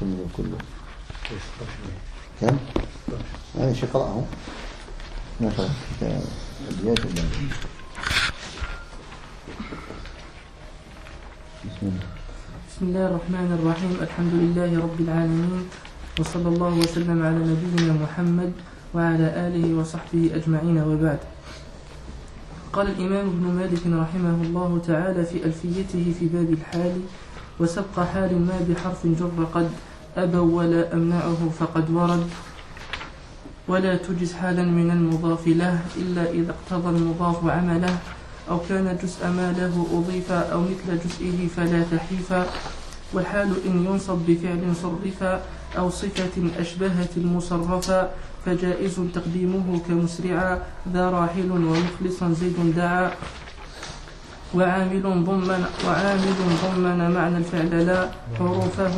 كملوا كله. كم؟ أنا شو قرأه؟ نقرأ أبيات ولا بسم الله الرحمن الرحيم. الحمد لله رب العالمين، وصلى الله وسلم على نبينا محمد وعلى آله وصحبه أجمعين، وبعد. قال الإمام ابن مالك رحمه الله تعالى في ألفيته في باب الحال: وسبق حال ما بحرف جر قد أبوا ولا أمنعه فقد ورد، ولا تجز حالا من المضاف له إلا إذا اقتضى المضاف عمله، أو كان جزء ما له أضيف أو مثل جزئه فلا تحيفا. والحال إن ينصب بفعل صرفا أو صفة أشبهت المصرفا، فجائز تقديمه كمسرعا ذا راحل ومخلصا زيد دعا. وعامل ضمن معنى الفعل لا حروفه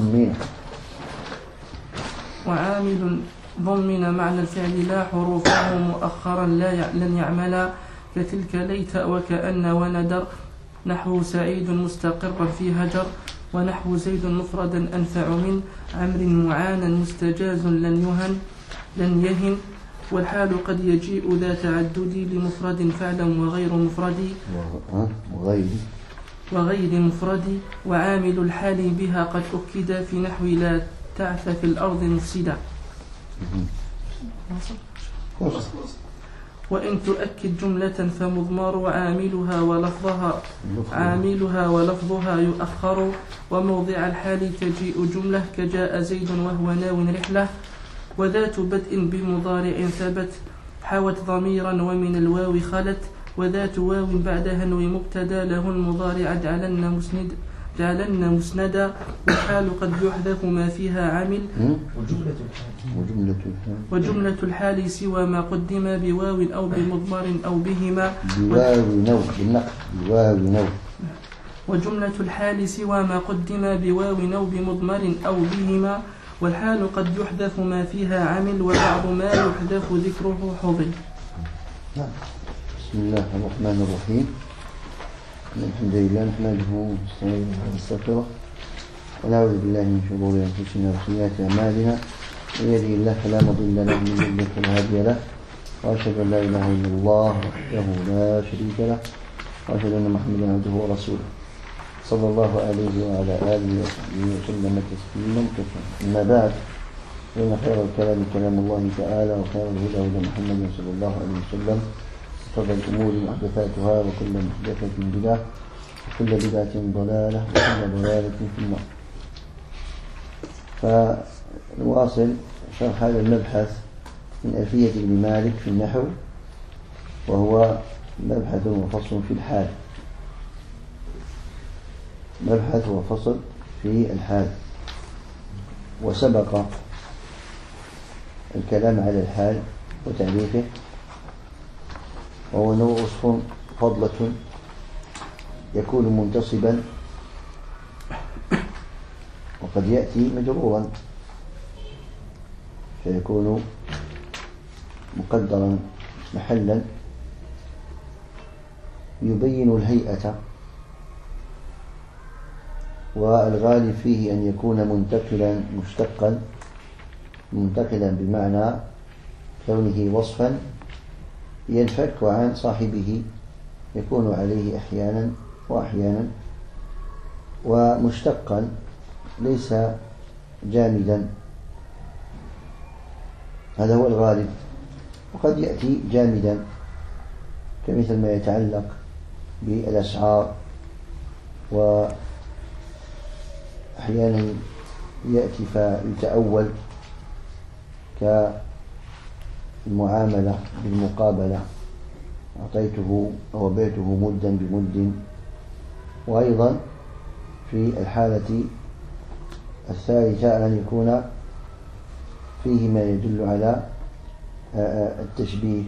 وعامل ضمن معنى الفعل لا حروفه مؤخرا لن يعملا، كتلك ليت وكأن وندر، نحو سعيد مستقرا في هجر، ونحو زيد مفردا أنفع من عمر معانا مستجاز لن يهن. والحال قد يجيء ذا تعدد لمفرد فعلا وغير مفرد، وعامل الحال بها قد أكد في نحو لا تعث في الأرض مفسدا. وإن تؤكد جملة فمضمر عاملها ولفظها يؤخر، وموضع الحال تجيء جملة كجاء زيد وهو ناو رحلة، وذات بدء بمضارع ثبت حوت ضميرا ومن الواو خلت، وذات واو بعدها نوي مبتدا له المضارع جعلن مسندا. والحال قد يحذف ما فيها عمل، وجملة الحال سوى ما قدم بواو أو بمضمر أو بهما. وجملة الحال سوى ما قدم بواو أو بمضمر أو بهما. والحال قد يحذف ما فيها عمل، وبعض ما يحذف ذكره حضر. بسم الله الرحمن الرحيم. الحمد لله نحمده ونستعينه ونستغفره، ونعوذ بالله من شرور أنفسنا وسيئات أعمالنا، من يهده الله فلا مضل له ومن يضلل فلا هادي له، وأشهد أن لا إله إلا الله وحده لا شريك له، وأشهد أن محمدا عبده ورسوله صلى الله عليه وعلى آله وصحبه وسلم تسليما كثيرا. أما بعد، فإن خير الكلام كلام الله تعالى، وخير الهدى هدى محمد صلى الله عليه وسلم، وشر الأمور محدثاتها، وكل محدثة بدعة، وكل بدعة ضلالة، وكل ضلالة في النار. فنواصل شرح هذا المبحث من ألفية ابن مالك في النحو، وهو مبحث وفصل في الحال. مبحث وفصل في الحال. وسبق الكلام على الحال وتعريفه، وهو نوع وصف فضلة يكون منتصبا وقد يأتي مجرورا، فيكون مقدرا محلا يبين الهيئة، والغالب فيه أن يكون منتقلا مشتقا، منتقلا بمعنى كونه وصفا ينفك عن صاحبه، يكون عليه أحيانا وأحيانا، ومشتقا ليس جامدا، هذا هو الغالب. وقد يأتي جامدا كمثل ما يتعلق بالأسعار، وأحيانا يأتي فيتأول كالمعاملة بالمقابلة، أعطيته أو بعته مدا بمد. وأيضا في الحالة الثالثة أن يكون فيه ما يدل على التشبيه،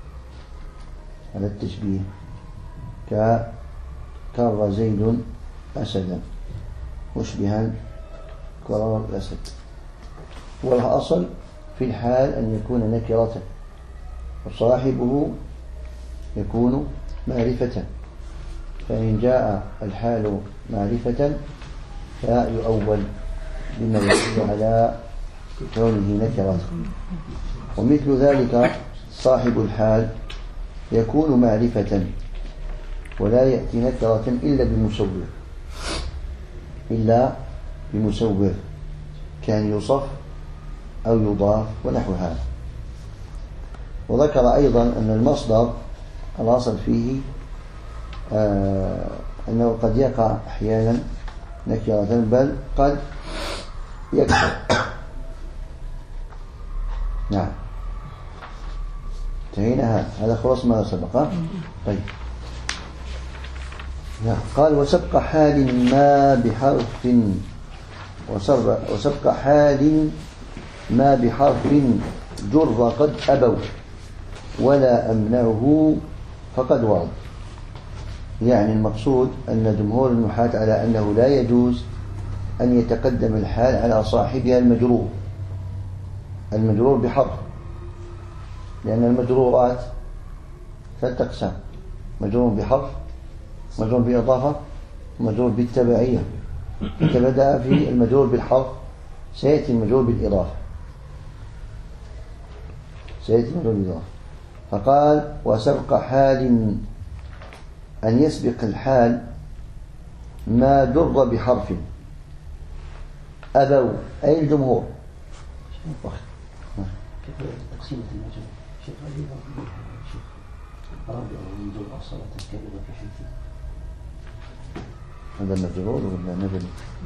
ككر زيد أسدا، مشبها كرار الأسد. والأصل في الحال أن يكون نكرة، وصاحبه يكون معرفة، فإن جاء الحال معرفة فيؤول بما يدل على كونه نكرة. ومثل ذلك صاحب الحال يكون معرفة ولا يأتي نكرة إلا بمسوغ كان يوصف أو يضاف ونحو هذا. وذكر أيضا أن المصدر الأصل فيه أنه قد يقع أحيانا نكرة بل قد يكثر. نعم انتهينا. هذا خلاص ما سبق. طيب نعم. قال وسبق حال ما بحرف وسبق حال ما بحرف جر قد أبوا ولا أمنعه فقد ورد. يعني المقصود أن جمهور النحاة على أنه لا يجوز أن يتقدم الحال على صاحبها المجرور بحرف، لأن المجرورات ثلاثة أقسام: مجرور بحرف، مجرور بإضافة، مجرور بالتبعية. بدأ في المجرور بالحرف، سيأتي المجرور بالإضافة. فقال وسبق حال أن يسبق الحال ما جر بحرف أبوا أي الجمهور. تقسيمة المجرور شيخ رابع منذ الأصالة الكبيرة في حيث هذا المجرور ولا نبل؟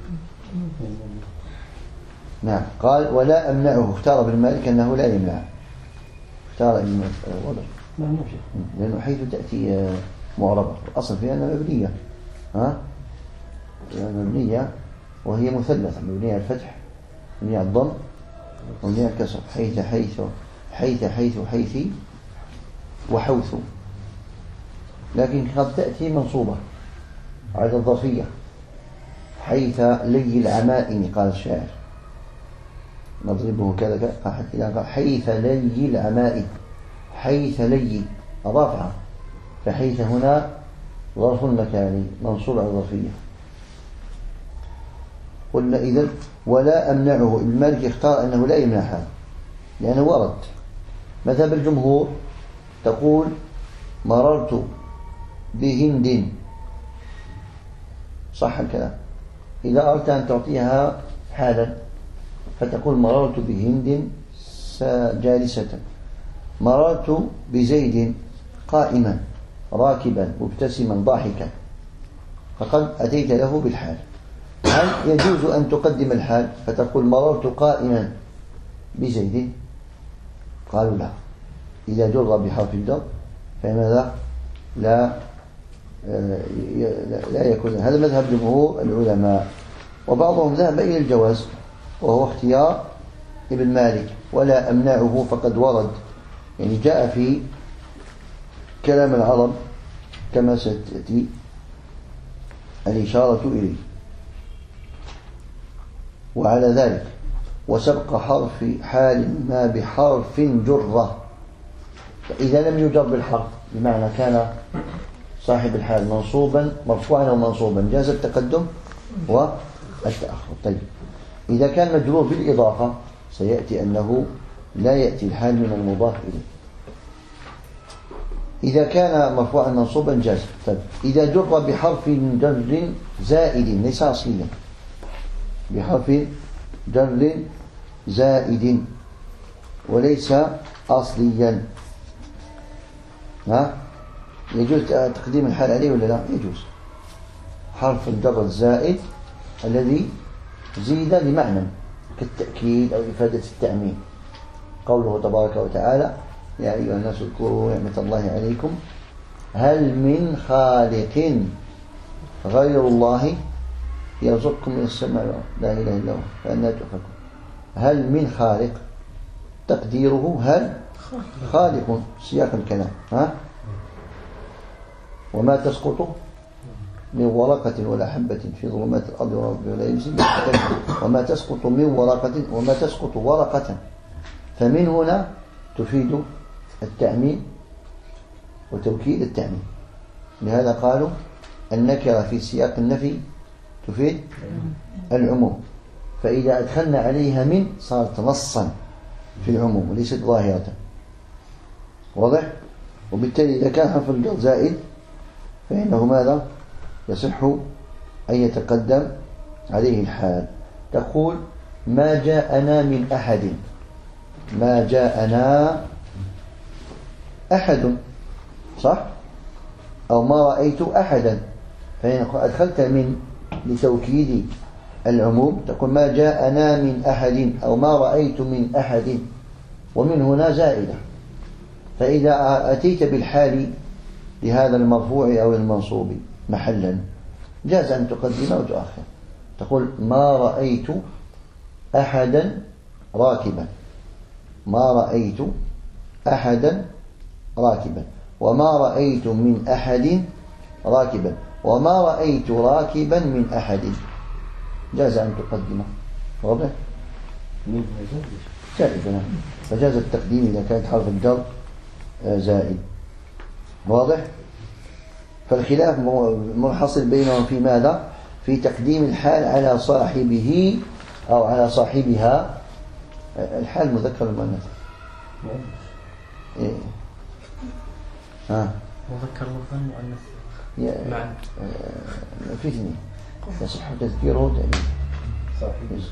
نعم. قال ولا أمنعه. اختار ابن مالك أنه لا يمنع. اختار ابن وضع لأنه حيث تأتي معربة الأصل فيها أنها مبنية، مبنية وهي مثلثة، مبنية على الفتح، مبنية على الضم، مبنية على الكسر. حيث وحوث. لكن قد تأتي منصوبة على الظرفية. حيث لي العمائم قال الشاعر نضربه كذا قال حيث لي العمائم. حيث لي أضافها، فحيث هنا ظرف مكاني منصوب على الظرفية. قلنا إذن ولا أمنعه. المالك اختار أنه لا يمنع هذا لأنه ورد. مذهب الجمهور تقول مررت بهند، صح الكلام. إذا أردت أن تعطيها حالا فتقول مررت بهند جالسة، مررت بزيد قائما راكبا مبتسما ضاحكا، فقد أتيت له بالحال. هل يجوز أن تقدم الحال فتقول مررت قائما بزيد؟ قالوا لا، إذا جر بحرف الجر فماذا لا يكون. هذا مذهب جمهور العلماء، وبعضهم ذهب إلى الجواز وهو اختيار ابن مالك. ولا أمنعه فقد ورد، يعني جاء في كلام العرب كما ستأتي الإشارة إليه. وعلى ذلك وسبق حرف حال ما بحرف جرة، فإذا لم يجر بالحرف بمعنى كان صاحب الحال منصوبا مرفوعا أو منصوبا جاز التقدم والتأخر. طيب إذا كان مجرور بالإضافة سيأتي أنه لا يأتي الحال من المضاف إليه. إذا كان مرفوعا منصوبا جاز. طيب إذا جر بحرف جر زائد ليس أصليا، بحرف جر زائد وليس أصليا، يجوز تقديم الحال عليه ولا لا؟ يجوز. حرف الجر الزائد الذي زيد لمعنى كالتأكيد أو إفادة التأمين. قوله تبارك وتعالى يا أيها الناس اذكروا نعمة الله عليكم هل من خالق غير الله يرزقكم من السماء لا إله إلا هو فأنى تؤفكون. هل من خالق تقديره هل خالق سياق الكلام. وما تسقط من ورقة ولا حبة في ظلمات الأرض ولا يبس وما تسقط من ورقة وما تسقط ورقة. فمن هنا تفيد التأمين وتوكيد التأمين. لهذا قالوا النكرة في سياق النفي تفيد العموم، فإذا أدخلنا عليها من صارت نصا في العموم وليست ظاهرة. واضح؟ وبالتالي إذا كان حرف الجر زائد فإنه ماذا؟ يصح أن يتقدم عليه الحال. تقول ما جاءنا من أحد، ما جاءنا أحد، صح؟ أو ما رأيت أحدا، فإن أدخلت من لتوكيد العموم تقول ما جاءنا من أحد أو ما رأيت من أحد، ومن هنا زائدة. فإذا أتيت بالحال لهذا المرفوع أو المنصوب محلا جاز أن تقدم أو تؤخر. تقول ما رأيت أحدا راكبا، ما رأيت أحدا راكبا، وما رأيت من أحد راكبا، وما رأيت راكبا من أحد، جاز أن تقدمه. واضح؟ جائز، نعم. فجاز التقديم إذا كانت حرف الجر زائد. واضح؟ فالخلاف منحصر بينهم في ماذا؟ في تقديم الحال على صاحبه أو على صاحبها. الحال مذكر المؤنث. إيه. مذكر مؤنث معا. في اثنين يصح تذكيره تأنيث.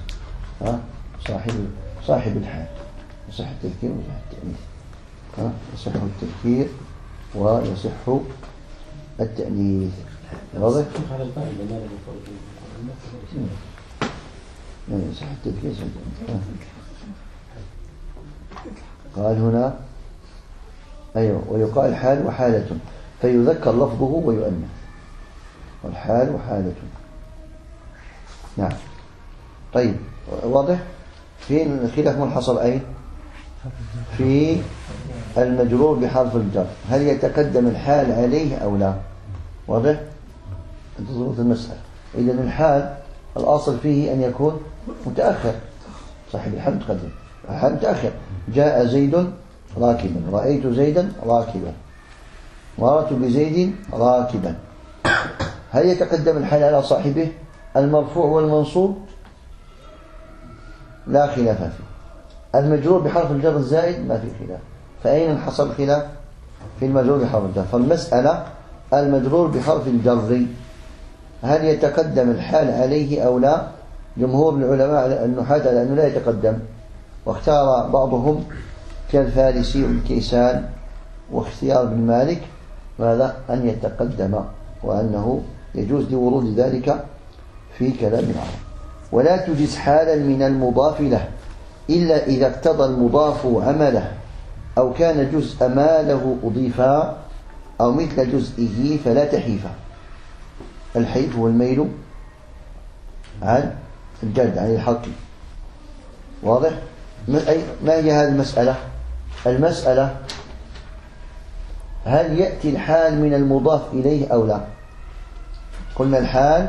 صاحب الحال يصح التذكير ويصح التأنيث. يصح التذكير ويصح التأنيث. واضح؟ على القاعدة ما له فرق. يصح التذكير. قال هنا أيوة ويقال حال وحالة فيذكر لفظه ويؤنث. والحال وحالة. نعم. طيب واضح؟ فين الخلاف منحصر أين؟ في المجرور بحرف الجر، هل يتقدم الحال عليه أو لا؟ واضح؟ انتظروا المسألة. إذن الحال الأصل فيه أن يكون متأخر، صاحب الحال متقدم، الحال متأخر. جاء زيد راكبا، رأيت زيدا راكبا، مررت بزيد راكبا. هل يتقدم الحال على صاحبه المرفوع والمنصوب؟ لا خلاف فيه. المجرور بحرف الجر الزائد ما في خلاف. فأين حصل الخلاف؟ في المجرور بحرف الجر. فالمسألة المجرور بحرف الجر هل يتقدم الحال عليه أو لا؟ جمهور العلماء النحاة على أنه لا يتقدم، واختار بعضهم كالفارسي والكيسان واختيار بن مالك ماذا؟ أن يتقدم، وأنه يجوز لورود ذلك في كلام العرب. ولا تجز حالا من المضاف له إلا إذا اقتضى المضاف عمله أو كان جزء ما له أضيفا أو مثل جزئه فلا تحيفا. الحيف هو الميل عن الجد عن الحق. واضح؟ ما هي هذه المسألة؟ المسألة هل يأتي الحال من المضاف إليه أو لا؟ قلنا الحال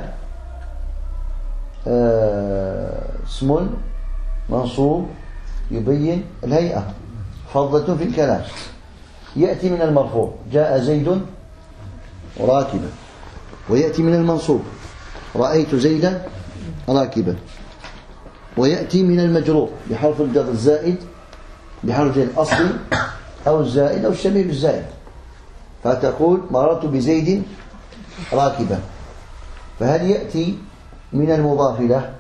اسم منصوب يبين الهيئة، فضة في الكلام. يأتي من المرفوع جاء زيد راكبا، ويأتي من المنصوب رأيت زيدا راكبا، ويأتي من المجرور بحرف الجر الزائد بحرف الأصل أو الزائد أو الشبيه بالزائد، فتقول مررت بزيد راكبا. فهل يأتي من المضاف له؟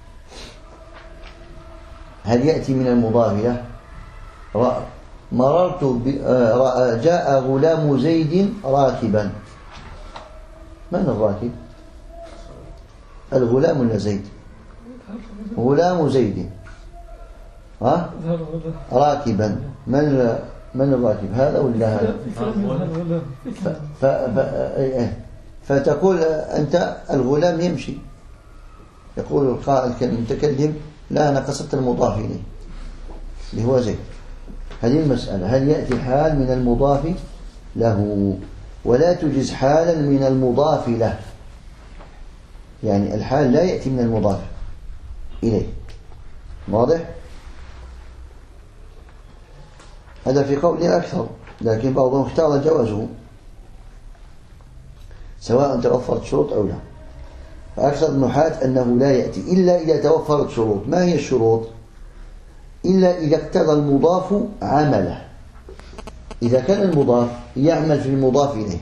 هل يأتي من المضاف له؟ مررت جاء غلام زيد راكبا. من الراكب؟ الغلام ولا زيد؟ غلام زيد راكبا. من الراكب؟ هذا ولا هذا؟ فتقول أنت الغلام يمشي، يقول القائل المتكلم لا أنا قصدت المضاف إليه اللي هو زيد. هذه المسألة، هل يأتي حال من المضاف له؟ ولا تجز حالا من المضاف له، يعني الحال لا يأتي من المضاف إليه. واضح؟ هذا في قول أكثر، لكن بعضهم اختار جوازه سواء توفرت شروط أو لا. فأكثر النحاة أنه لا يأتي إلا إذا توفرت شروط. ما هي الشروط؟ إلا إذا اقتضى المضاف عمله. إذا كان المضاف يعمل في المضاف إليه،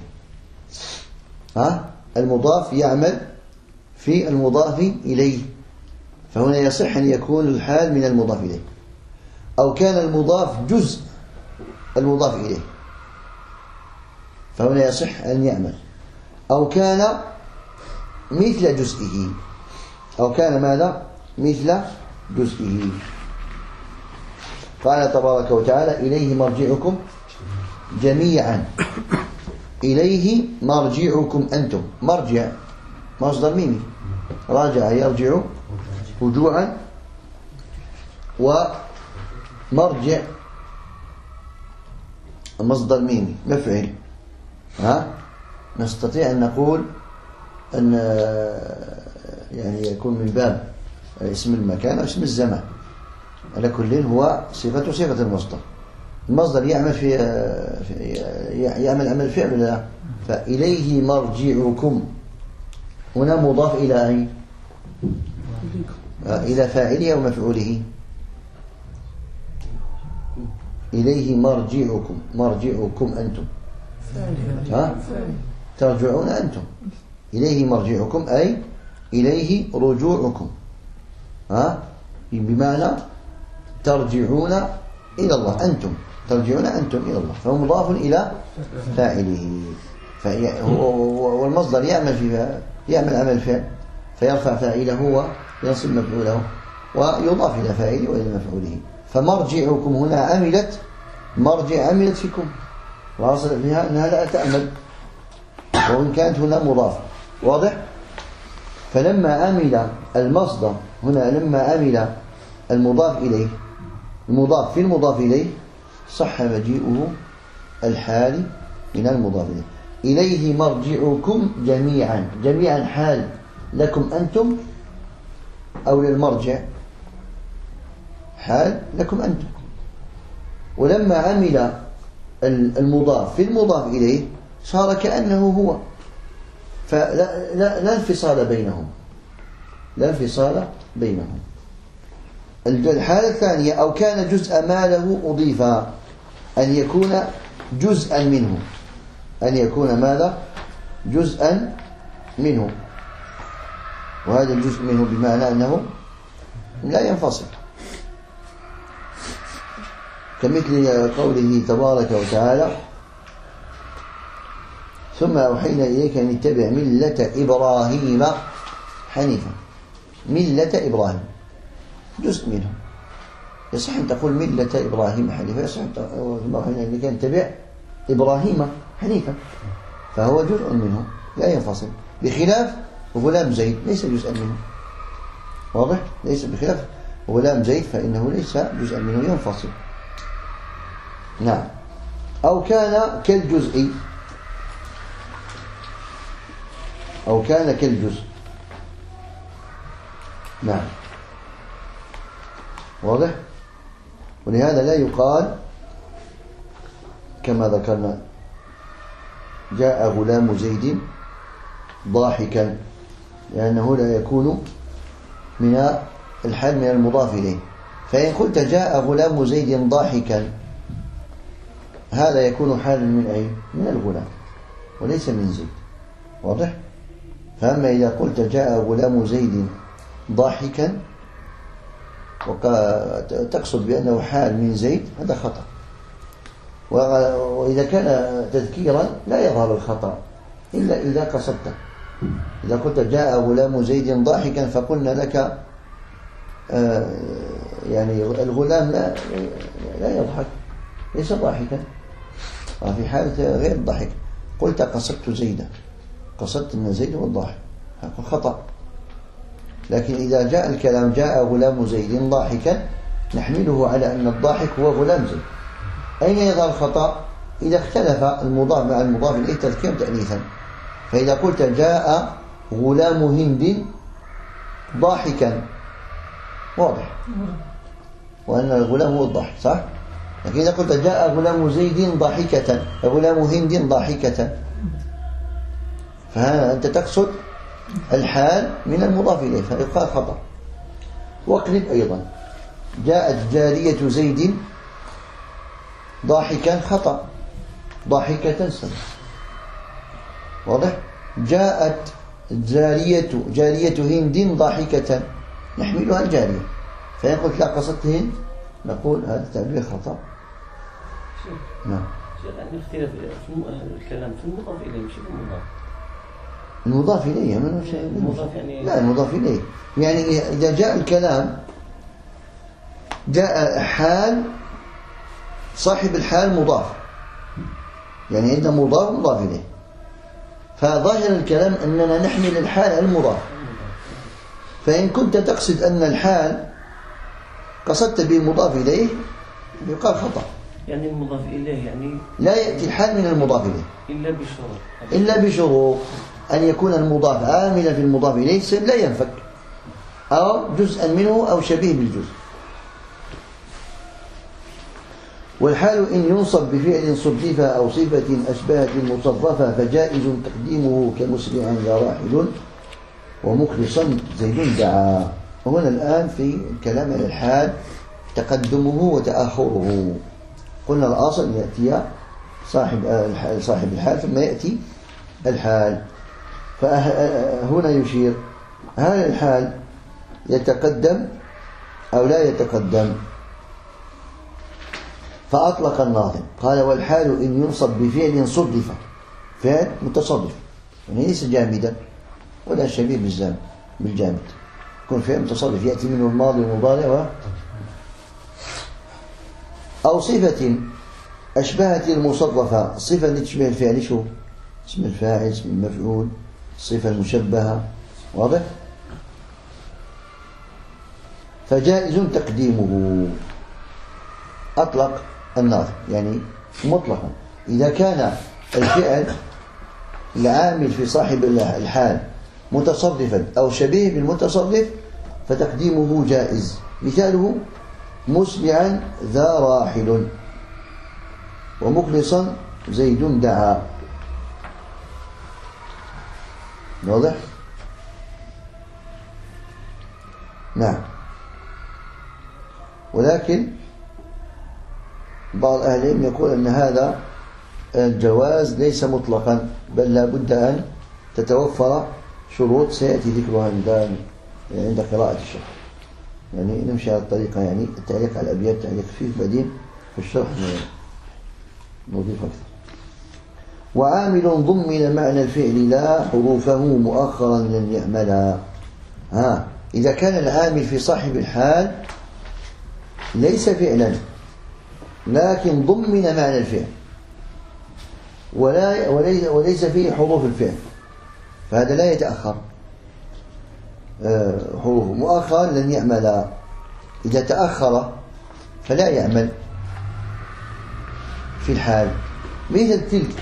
المضاف يعمل في المضاف إليه، فهنا يصح أن يكون الحال من المضاف إليه، أو كان المضاف جزء المضاف إليه، فهنا يصح أن يعمل، أو كان مثل جزئه، أو كان ماذا؟ مثل جزئه. قال تبارك وتعالى: إليه مرجعكم جميعا. إليه مرجعكم أنتم. مرجع مصدر ميمي، راجع يرجع رجوعا، ومرجع مصدر ميمي مفعل. نستطيع أن نقول أن يعني يكون من باب اسم المكان أو اسم الزمان، على كل هو صفة المصدر. المصدر يعمل يعمل عمل فعل ولا لا؟ فإليه مرجعكم هنا مضاف إلى أي؟ إلى فاعله أو مفعوله. إليه مرجعكم أنتم، ترجعون أنتم. إليه مرجعكم أي إليه رجوعكم، بمعنى ترجعون إلى الله، أنتم ترجعون أنتم إلى الله، فهو مضاف إلى فاعله. والمصدر يعمل عمل فعل، فيرفع فاعله وينصب مفعوله ويضاف إلى فاعله وإلى مفعوله. فمرجعكم هنا عملت فيكم، وأصل فيها أنها لا تعمل، وإن كانت هنا مضافة. واضح؟ فلما عمل المصدر هنا، لما عمل المضاف إليه، المضاف في المضاف إليه، صح مجيئه الحال من المضاف إليه. إليه مرجعكم جميعا حال لكم أنتم، أو للمرجع حال لكم أنتم. ولما عمل المضاف في المضاف إليه صار كأنه هو، فلا انفصال بينهم. الحالة الثانية: أو كان جزء ما له أضيف، أن يكون جزءا منه، أن يكون ماذا؟ جزءا منه، وهذا الجزء منه بمعنى أنه لا ينفصل، كمثل قوله تبارك وتعالى: ثم أوحينا إليك أن اتبع ملة إبراهيم حنيفا. ملة إبراهيم جزء منه، يصح أن تقول ملة إبراهيم حنيفا، يصح ثم أوحينا إليك أن اتبع إبراهيم حنيفا، فهو جزء منه لا ينفصل، بخلاف غلام زيد ليس جزءا منه. واضح؟ ليس، بخلاف غلام زيد فإنه ليس جزءا منه، ينفصل. نعم. أو كان كالجزء، أو كان كالجزء. نعم. واضح؟ ولهذا لا يقال كما ذكرنا: جاء غلام زيد ضاحكا، لأنه لا يكون من الحال من المضاف إليه. فإن قلت جاء غلام زيد ضاحكا، هذا يكون حالا من أي؟ من الغلام وليس من زيد. واضح؟ فأما إذا قلت جاء غلام زيد ضاحكا وتقصد بأنه حال من زيد، هذا خطأ. وإذا كان تذكيرا لا يظهر الخطأ إلا إذا قصدته. إذا قلت جاء غلام زيد ضاحكا فقلنا لك يعني الغلام لا يضحك، ليس ضاحكا، في حالة غير الضحك. قلت قصدت زيدا، قصدت أن زيد هو الضاحك، هذا خطأ. لكن إذا جاء الكلام جاء غلام زيد ضاحكا، نحمله على أن الضاحك هو غلام زيد. أين يظهر الخطأ؟ إذا اختلف المضاف مع المضاف إليه تذكيرا تأنيثا. فإذا قلت جاء غلام هند ضاحكا، واضح، وأن الغلام هو الضاحك، صح؟ لكن إذا قلت جاء غلام زيد ضاحكة، غلام هند ضاحكة، فهنا أنت تقصد الحال من المضاف إليه فيقال خطأ. واقلب أيضا جاءت جارية زيد ضاحكا خطأ، ضاحكة سنة. واضح؟ جاءت جارية هند ضاحكة نحملها الجارية، فإن قلت لا قصدت هند نقول هذا تعبير خطأ. نعم. شيخ عندنا اختلاف في الكلام في المضاف إليه مش في المضاف. المضاف إليه من شيء؟ المضاف يعني لا المضاف إليه يعني إذا جاء الكلام جاء حال صاحب الحال مضاف، يعني عندنا مضاف إليه، فظاهر الكلام أننا نحمل الحال على المضاف. فإن كنت تقصد أن الحال قصدت به المضاف إليه يقال خطأ. يعني المضاف إليه يعني لا يأتي الحال من المضاف إليه إلا بشروط أن يكون المضاف عاملا في المضاف إليه لا ينفك، أو جزءا منه أو شبيه بالجزء. والحال إن ينصب بفعل صدف أو صفة أشبهت المصرفة فجائز تقديمه كمسرعا لا راحل ومخلصا زيد دعا. وهنا الآن في الكلام عن الحال تقدمه وتأخره. قلنا الأصل يأتي صاحب الحال ثم يأتي الحال. فهنا يشير هل الحال يتقدم أو لا يتقدم؟ فأطلق الناظم قال والحال إن ينصب بفعل صدف، فعل متصرف يعني ليس جامدا ولا شبيه بالجامد، يكون فعل متصرف يأتي منه الماضي والمضارع أو صفة أشبهت المصرفة. الصفة اللي تشبه الفعل شو؟ اسم الفاعل، اسم المفعول، الصفة المشبهة. واضح؟ فجائز تقديمه. أطلق الناظم يعني مطلقا إذا كان الفعل العامل في صاحب الحال متصرفا أو شبيه بالمتصرف فتقديمه جائز. مثاله مسرعا ذا راحل ومخلصا زيد دعا. واضح؟ نعم. ولكن بعض أهل العلم يقول أن هذا الجواز ليس مطلقا، بل لا بد أن تتوفر شروط سيأتي ذكرها عند قراءة الشرح. يعني نمشي على الطريقة، يعني التعليق على الأبيات تعليق فيه، بعدين في الشرح نضيف أكثر. وعامل ضمن معنى الفعل لا حروفه مؤخرا لن يعملا. إذا كان العامل في صاحب الحال ليس فعلا لكن ضمن معنى الفعل وليس فيه حروف الفعل، فهذا لا يتأخر حروفه. مؤخرا لن يعمل، إذا تأخر فلا يعمل في الحال. مثل تلك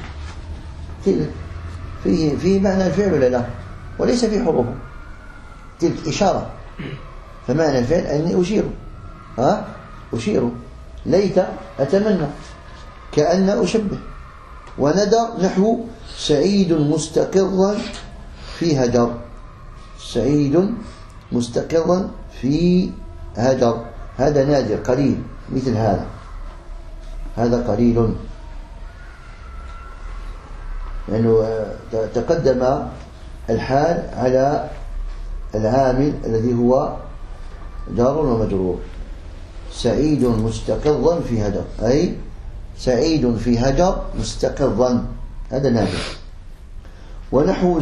فيه معنى الفعل ولا لا؟ وليس فيه حروفه. تلك إشارة، فمعنى الفعل أني أشير، ليت أتمنى، كأن أشبه. وندر نحو سعيد مستقرا في هجر، سعيد مستقرا في هجر، هذا نادر قليل. مثل هذا قليل، لأنه يعني تقدم الحال على العامل الذي هو جار ومجرور. سعيد مستقرا في هجر، أي سعيد في هجر مستقرا، هذا نادر. ونحو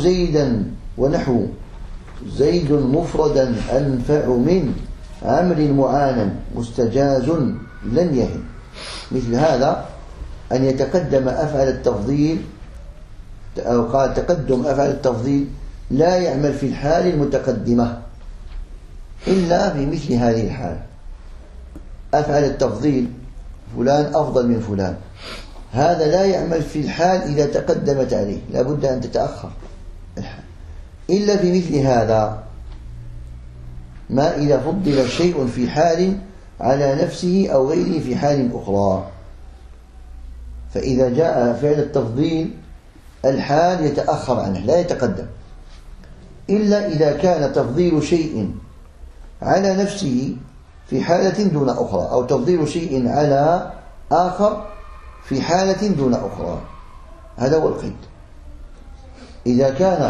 زيد مفردا أنفع من عمر معانا مستجاز لن يهن. مثل هذا أن يتقدم أفعل التفضيل، أو قال تقدم أفعل التفضيل لا يعمل في الحال المتقدمة إلا في مثل هذه الحال. أفعل التفضيل فلان أفضل من فلان، هذا لا يعمل في الحال إذا تقدمت عليه، لا بد أن تتأخر الحال. إلا في مثل هذا، ما إذا فضل شيء في حال على نفسه أو غيره في حال أخرى. فإذا جاء فعل التفضيل الحال يتأخر عنه لا يتقدم. إلا إذا كان تفضيل شيء على نفسه في حالة دون أخرى، أو تفضيل شيء على آخر في حالة دون أخرى. هذا هو القيد. إذا كان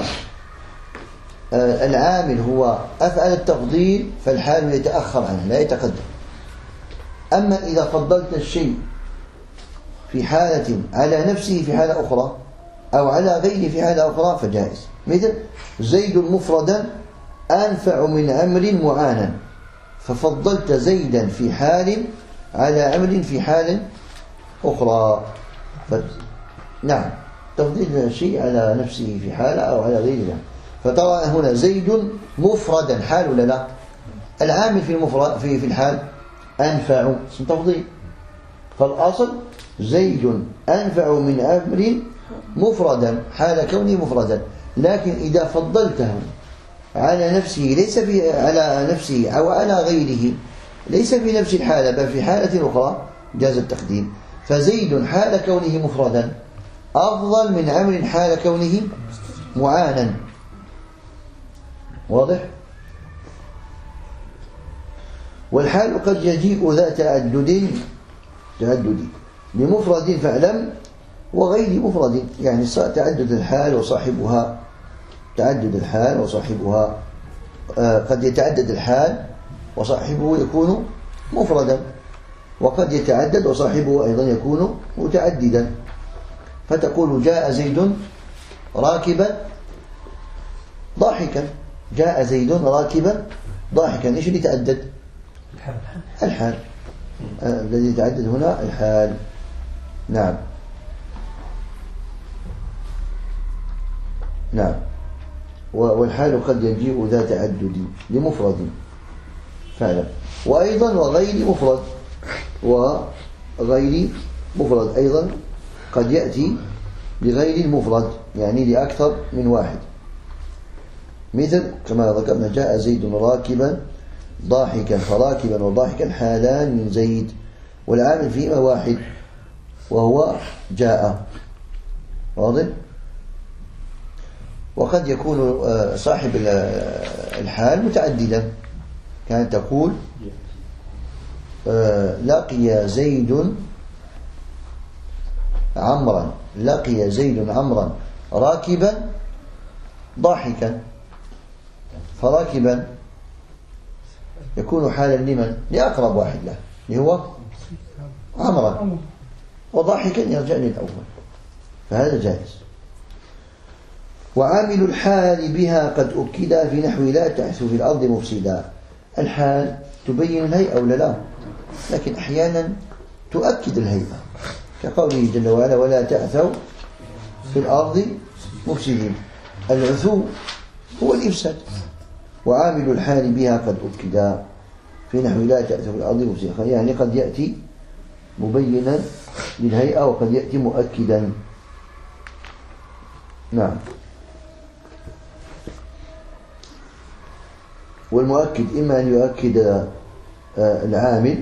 العامل هو أفعل التفضيل فالحال يتأخر عنه لا يتقدم. أما إذا فضلت الشيء في حالة على نفسه في حالة أخرى أو على غيره في حالة أخرى فجائز. مثل زيد مفردا أنفع من عمرو معانا، ففضلت زيدا في حال على عمرو في حال أخرى. نعم، تفضيل الشيء على نفسه في حالة أو على غيرها. فترى هنا زيد مفردا حال ولا لا؟ العامل في المفرد في الحال أنفع، اسم تفضيل. فالأصل زيد أنفع من عمرو مفردا حال كونه مفردا. لكن إذا فضلته على نفسه ليس على نفسه أو على غيره ليس في نفس الحالة بل في حالة أخرى جاز التقديم. فزيد حال كونه مفردا أفضل من عمرو حال كونه معانا. واضح؟ والحال قد يجيء ذا تعدد لمفرد فاعلم وغير مفرد، يعني تعدد الحال وصاحبها قد يتعدد الحال وصاحبه يكون مفردا، وقد يتعدد وصاحبه أيضا يكون متعددا. فتقول جاء زيد راكبا ضاحكا، جاء زيد راكبا ضاحكا. ايش اللي يتعدد؟ الحال. الذي يتعدد هنا الحال. نعم. والحال قد يجيء ذا تعدد لمفرد فعلا، وأيضا وغير مفرد أيضا قد يأتي لغير المفرد، يعني لأكثر من واحد. مثل كما ذكرنا جاء زيد راكبا ضاحكا، فراكبا وضاحكا حالان من زيد، والعامل فيهما واحد وهو جاء. واضح؟ وقد يكون صاحب الحال متعددا، كانت تقول لقي زيد عمرا راكبا ضاحكا، فراكبا يكون حالا لمن؟ لأقرب واحد له اللي هو عمرا، وضاحكا يرجع للأول، فهذا جائز. وعامل الحال بها قد أكد في نحو لا تعث في الأرض مفسدا. الحال تبين الهيئة ولا لا؟ لكن أحيانا تؤكد الهيئة، كقوله جل وعلا ولا تعثوا في الأرض مفسدين. العثو هو الإفساد. وعامل الحال بها قد أكد في نحو لا تعثوا في الأرض مفسدا، يعني قد يأتي مبينا للهيئة وقد يأتي مؤكدا. نعم. والمؤكد إما أن يؤكد العامل،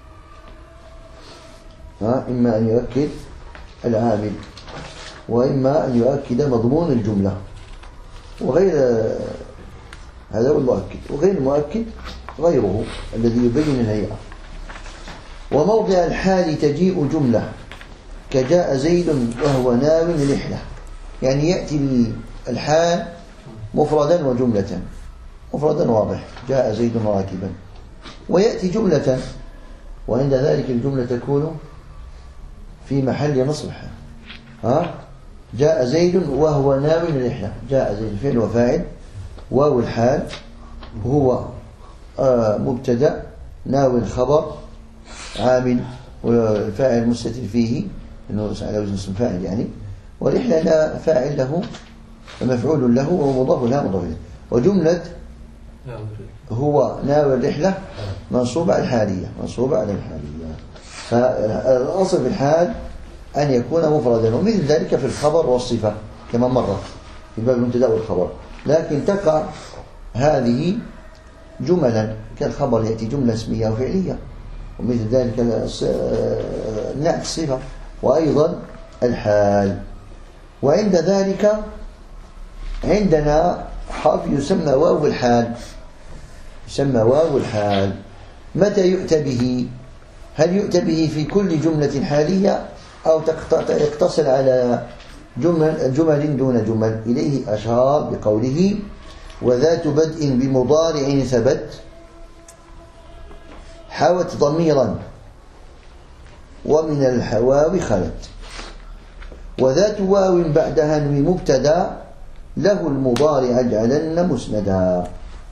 إما أن يؤكد العامل، وإما أن يؤكد مضمون الجملة، وغير هذا هو المؤكد. وغير المؤكد غيره الذي يبين الهيئة. وموضع الحال تجيء جملة كجاء زيد وهو ناو رحلة، يعني يأتي الحال مفردا وجملة. مفردا واضح جاء زيد راكبا، ويأتي جملة، وعند ذلك الجملة تكون في محل نصب. جاء زيد وهو ناو رحلة، جاء زيد فعل وفاعل، واو الحال هو مبتدأ، ناو الخبر، عامل والفاعل مستتر فيه انه على وزن اسم فاعل يعني، ورحلة لا فاعل له مفعول له ومضاف لها مضاف له. وجملة هو ناوي الرحلة منصوبة على الحالية، فالأصل في الحال أن يكون مفردا، ومثل ذلك في الخبر والصفة كما مر في باب المبتدأ والخبر. لكن تقع هذه جملا، كالخبر يأتي جملة اسمية وفعلية، ومثل ذلك نعت الصفة، وأيضا الحال. وعند ذلك عندنا المصحف يسمى واو الحال. يسمى واو الحال. متى يؤتى به؟ هل يؤتى به في كل جملة حالية أو يقتصر على جمل دون جمل؟ إليه أشار بقوله وذات بدء بمضارع ثبت حوت ضميرا ومن الواو خلت. وذات واو بعدها نوي مبتدا له المضارع اجعلن مسندا.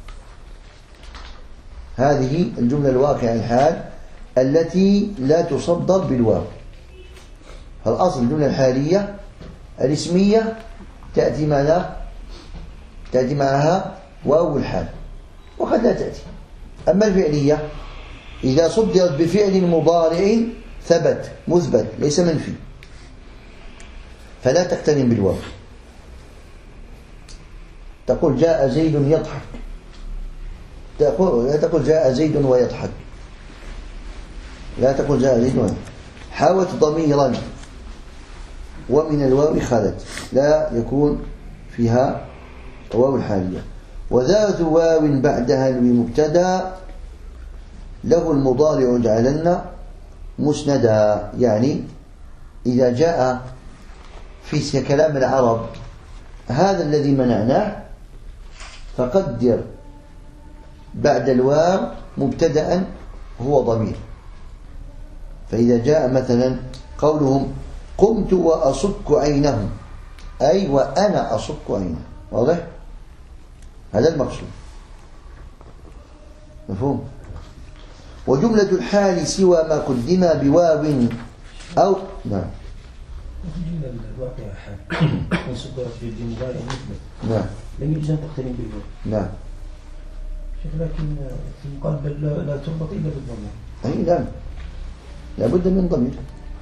هذه الجملة الواقعة الحال التي لا تصدر بالواو. فالأصل الجملة الحالية الاسمية تأتي معها واو الحال وقد لا تأتي. أما الفعلية إذا صدرت بفعل مضارع ثبت مثبت ليس منفي فلا تقترن بالواو. تقول جاء زيد يضحك، لا تقول جاء زيد ويضحك، لا تقول جاء زيد ويضحك. حاوت ضميرا ومن الواو خلت لا يكون فيها واو الحالية. وذات واو بعدها المبتدا له المضارع اجعلن مسندا. يعني إذا جاء في كلام العرب هذا الذي منعناه فقدر بعد الواو مبتدأ هو ضمير. فإذا جاء مثلا قولهم قمت وأصك عينه أي وأنا أصك عينه، واضح؟ هذا المقصود، مفهوم؟ وجملة الحال سوى ما قدم بواو أو نعم. الجملة الواقعة حال إن صدرت بالمضارع مثبت نعم لم يجوز أن تقترن بالواو. نعم شوف لكن في المقابل لا تربط إلا بالضمير. أي نعم لا بد من ضمير.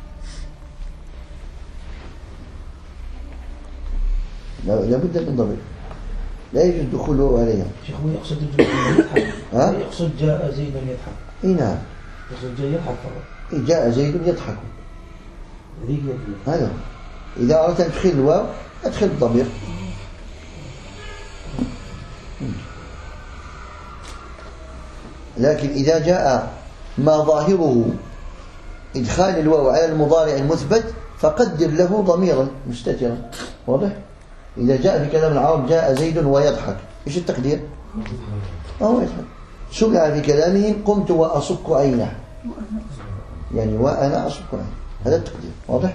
لا بد من ضمير لا يجوز دخوله عليها. شيخ هو يقصد الجملة يضحك. ها؟ يقصد جاء زيد يضحك. اي نعم يقصد جاء يضحك فقط. إيه جاء زيد يضحك. هذا إذا أردت أن تدخل الواو أدخل الضمير. لكن إذا جاء ما ظاهره إدخال الواو على المضارع المثبت فقدر له ضميرا مستترا، واضح؟ إذا جاء في كلام العرب جاء زيد ويضحك، إيش التقدير؟ هو يضحك. سمع في كلامهم قمت وأصك عينه، يعني وأنا أصك عينه، هذا التقدير، واضح؟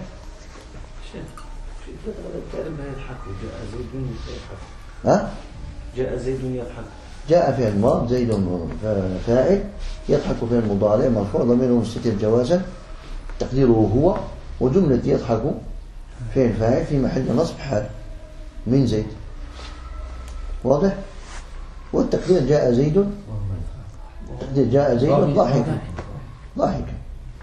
يضحك جاء زيد يضحك. ها؟ جاء زيد يضحك. جاء فعل الماض زيد فاعل يضحك فعل المضارع مرفوع ضميره مستتر جوازا تقديره هو، وجملة يضحك فعل فاعل في محل نصب حال من زيد، واضح؟ والتقدير جاء زيد، التقدير جاء زيد ضاحكا ضاحكا.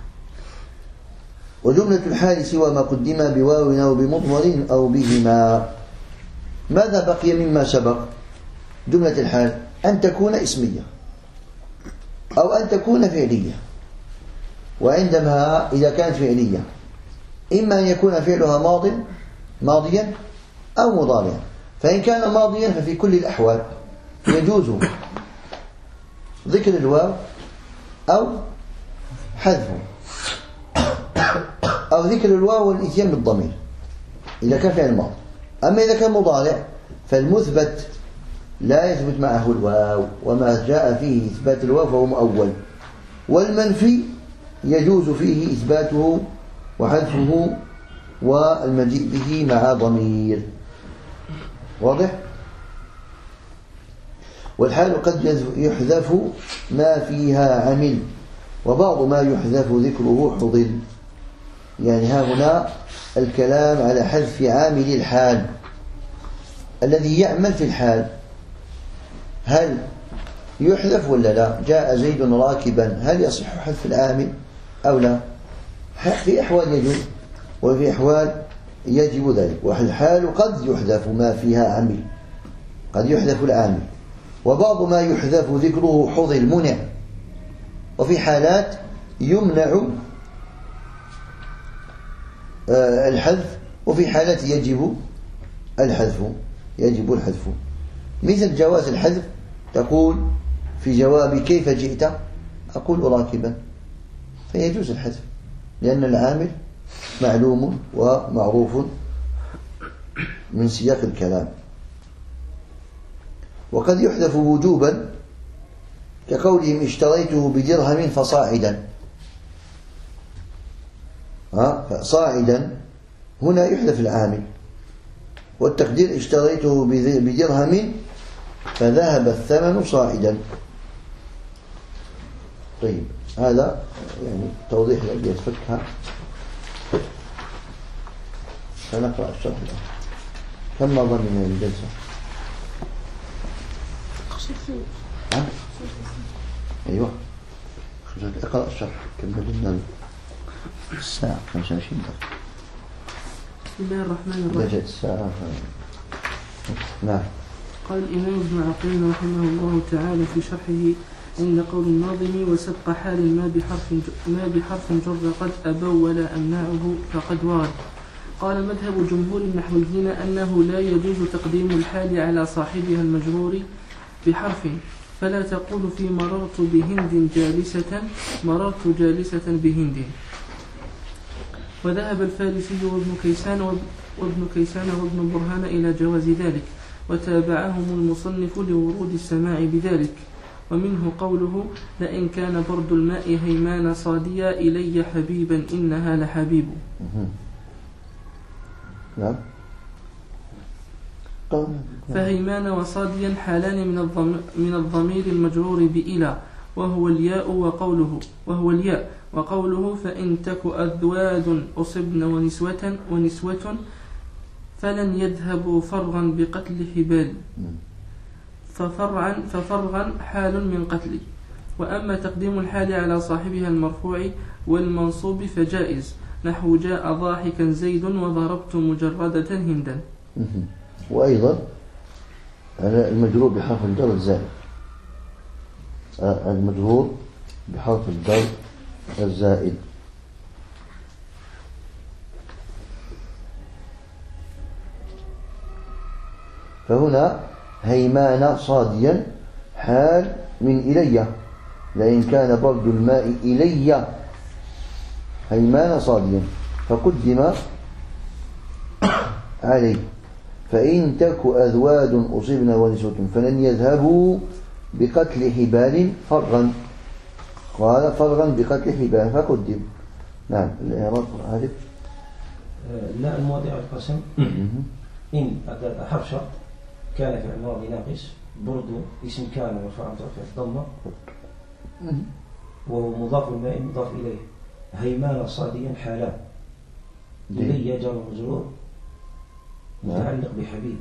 وجملة الحال سوى ما قدم بواو أو بمضمر أو بهما. ماذا بقي مما سبق؟ جملة الحال أن تكون اسمية أو أن تكون فعلية. وعندما إذا كانت فعلية إما أن يكون فعلها ماضيا أو مضارعا. فإن كان ماضيا ففي كل الأحوال يجوز ذكر الواو أو حذفه، أو ذكر الواو والإتيان بالضمير إذا كان فعل ماضي. أما إذا كان مضارع فالمثبت لا يثبت معه الواو، وما جاء فيه إثبات الواو فهو مؤول، والمنفي يجوز فيه إثباته وحذفه والمجيء به مع ضمير، واضح؟ والحال قد يحذف ما فيها عمل، وبعض ما يحذف ذكره حضل. يعني ها هنا الكلام على حذف عامل الحال الذي يعمل في الحال، هل يحذف ولا لا؟ جاء زيد راكبا، هل يصح حذف العامل أو لا؟ في أحوال يجوز وفي أحوال يجب ذلك. والحال قد يحذف ما فيها عمل، قد يحذف العامل، وبعض ما يحذف ذكره حضل منع، وفي حالات يمنع الحذف، وفي حالات يجب الحذف. مثل جواز الحذف، تقول في جوابي كيف جئت أقول راكبا، فيجوز الحذف لأن العامل معلوم ومعروف من سياق الكلام. وقد يحذف وجوبا كقولهم اشتريته بدرهم فصاعدا. فصاعدا هنا يحذف العامل، والتقدير اشتريته بدرهم فذهب الثمن صاعدا. طيب هذا يعني توضيح الأبيات فكها. سنقرأ الشرح الآن. كم مضى من الجلسة؟ أيوة اقرأ الشرح كم بدنا الساعة 25 دقيقة. بسم الله الرحمن الرحيم. بجت الساعة. نعم. قال الإمام ابن عقيل رحمه الله تعالى في شرحه عند قول الناظم وسبق حال ما بحرف جر قد أبوا ولا أمنعه فقد ورد. قال مذهب جمهور النحويين أنه لا يجوز تقديم الحال على صاحبها المجرور بحرف، فلا تقول في مررت بهند جالسة مررت جالسة بهند. وذهب الفارسي وابن كيسان وابن برهان إلى جواز ذلك، وتابعهم المصنف لورود السماع بذلك. ومنه قوله لئن كان برد الماء هيمان صاديا إلي حبيبا إنها لحبيب. نعم. فهيمان وصاديا حالان من الضمير المجرور بإلى، وهو الياء وقوله فإن تك أذواد أصبن ونسوة فلن يذهبوا فرغا بقتل حبال، ففرغا حال من قتل. وأما تقديم الحال على صاحبها المرفوع والمنصوب فجائز، نحو جاء ضاحكا زيد وضربت مجردة هندا. وأيضا المجرور بحرف الجر الزائد، المجرور بحرف الجر الزائد. فهنا هيمان صاديا حال من إلي، لئن كان برد الماء إلي هيمان صاديا، فقدم عليه. فإن تك أذواد أصبن ونسوة فلن يذهبوا بقتل حبال فرغا، قال فرغا بقتل حبال فقدم. نعم. الإعراب عارف. لا المواضع القسم إن أداة حرف شرط كان فعل ماضي ناقص، برد اسم كان مرفوع رفع الضمة وهو مضاف الماء مضاف إليه، هيمان صاديا حالان، إلي جار مجرور متعلق بحبيب،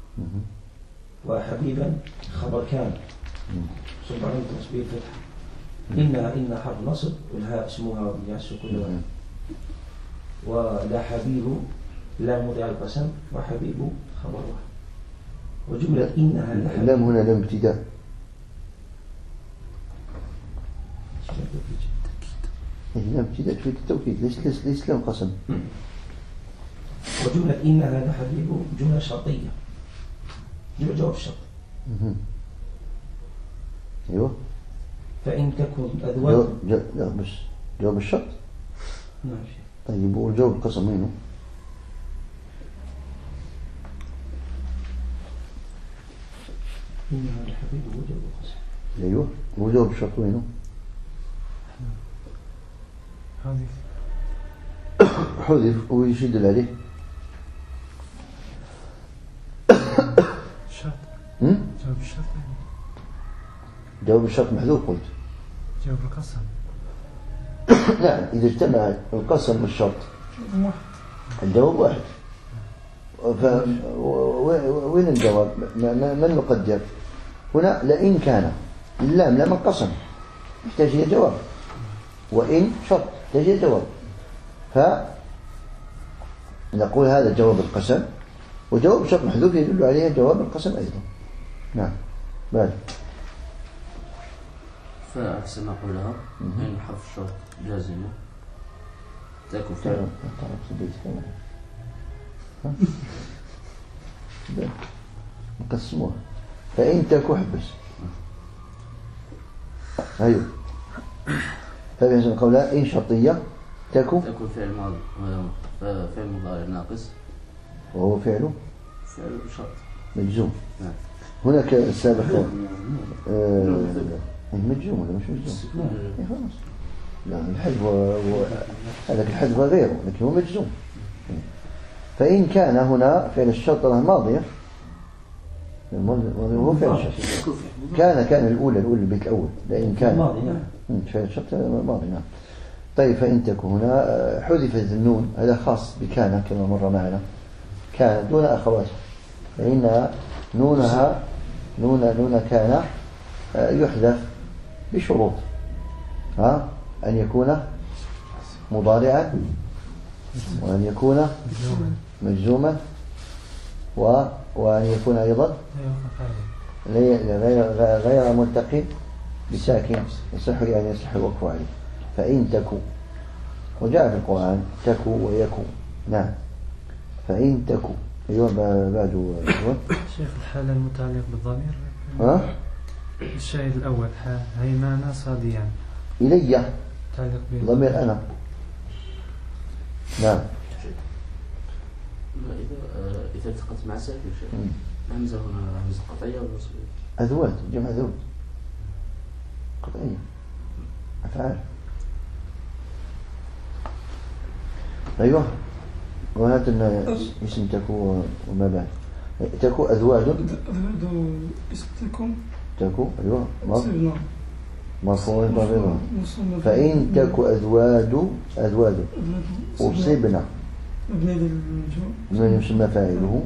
وحبيبا خبر كان سبحانه تصبير فتح، إن حرف نصب والهاء اسمها وبيع السكون، ولا حبيب لا موضع القسم وحبيب خبر واحد. وجملة إنها لم هنا لم ابتداء. لم ابتداء في التوكيد ليس لم قسم. وجملة إنها لحبيب جملة شرطية، جملة جواب الشرط. أيوة. فإن تكن أذوات لا بس جواب الشرط. نعم. طيب وجواب القسم وينه؟ إنها لحبيب وجواب القسم. أيوة. وجواب الشرط وينه؟ حذف ويشد عليه الشرط. جواب الشرط. جواب الشرط محذوف قلت. جواب القسم. نعم إذا اجتمع القسم والشرط الجواب واحد. وين الجواب؟ من نقدر هنا؟ لئن كان اللام لام القسم يحتاج إلى جواب، وإن شرط يحتاج إلى جواب، فنقول هذا جواب القسم، وجواب الشرط محذوف يدل عليه جواب القسم أيضا. نعم. بعد فأحسن نقولها إن حرف الشرط جازمة تكون فعل نقسموها فإن تكو حبس. أيوه. فبهذا القول إن شرطية تكو فعل ماضي فعل مضارع ناقص وهو فعل شرط مجزوم. نعم. هناك السابق مجزوم ولا مش مجزوم؟ خلاص. لا الحذف هذاك الحذف غيره لكن هو مجزوم. فإن كان هنا فعل الشرط ماضية هو فعل الشرط كان الأولى البيت الأول لأن كان فعل الشرط ماضي. نعم. طيب فإن تكون هنا حذفت النون هذا خاص بكان كما مر معنا كان دون أخواتها فإن نونها نون كان يحذف بشروط أن يكون مضارعا وأن يكون مجزوما وأن يكون أيضا غير ملتقي بساكن يصح يعني يصح الوقف عليه. فإن تكو وجاء في القرآن تكو ويكو. نعم. فإن تكو أيوة بعد شيخ الحالة المتعلق بالضمير الشاهد الأول هيمانة صاديا إلي تعلق ضمير أنا. نعم. إذا التقت مع ساكن شيء همزة هنا همزة قطعية ولا نصبية؟ أذوات جمع ذوات قطعية أفعال. أيوة. وهذا اسم تكو وما بعد تكو أذواد اسم تكو أيوة مرفوع ضمير. فإن تكو أذواد أصبنا من يسمى فاعله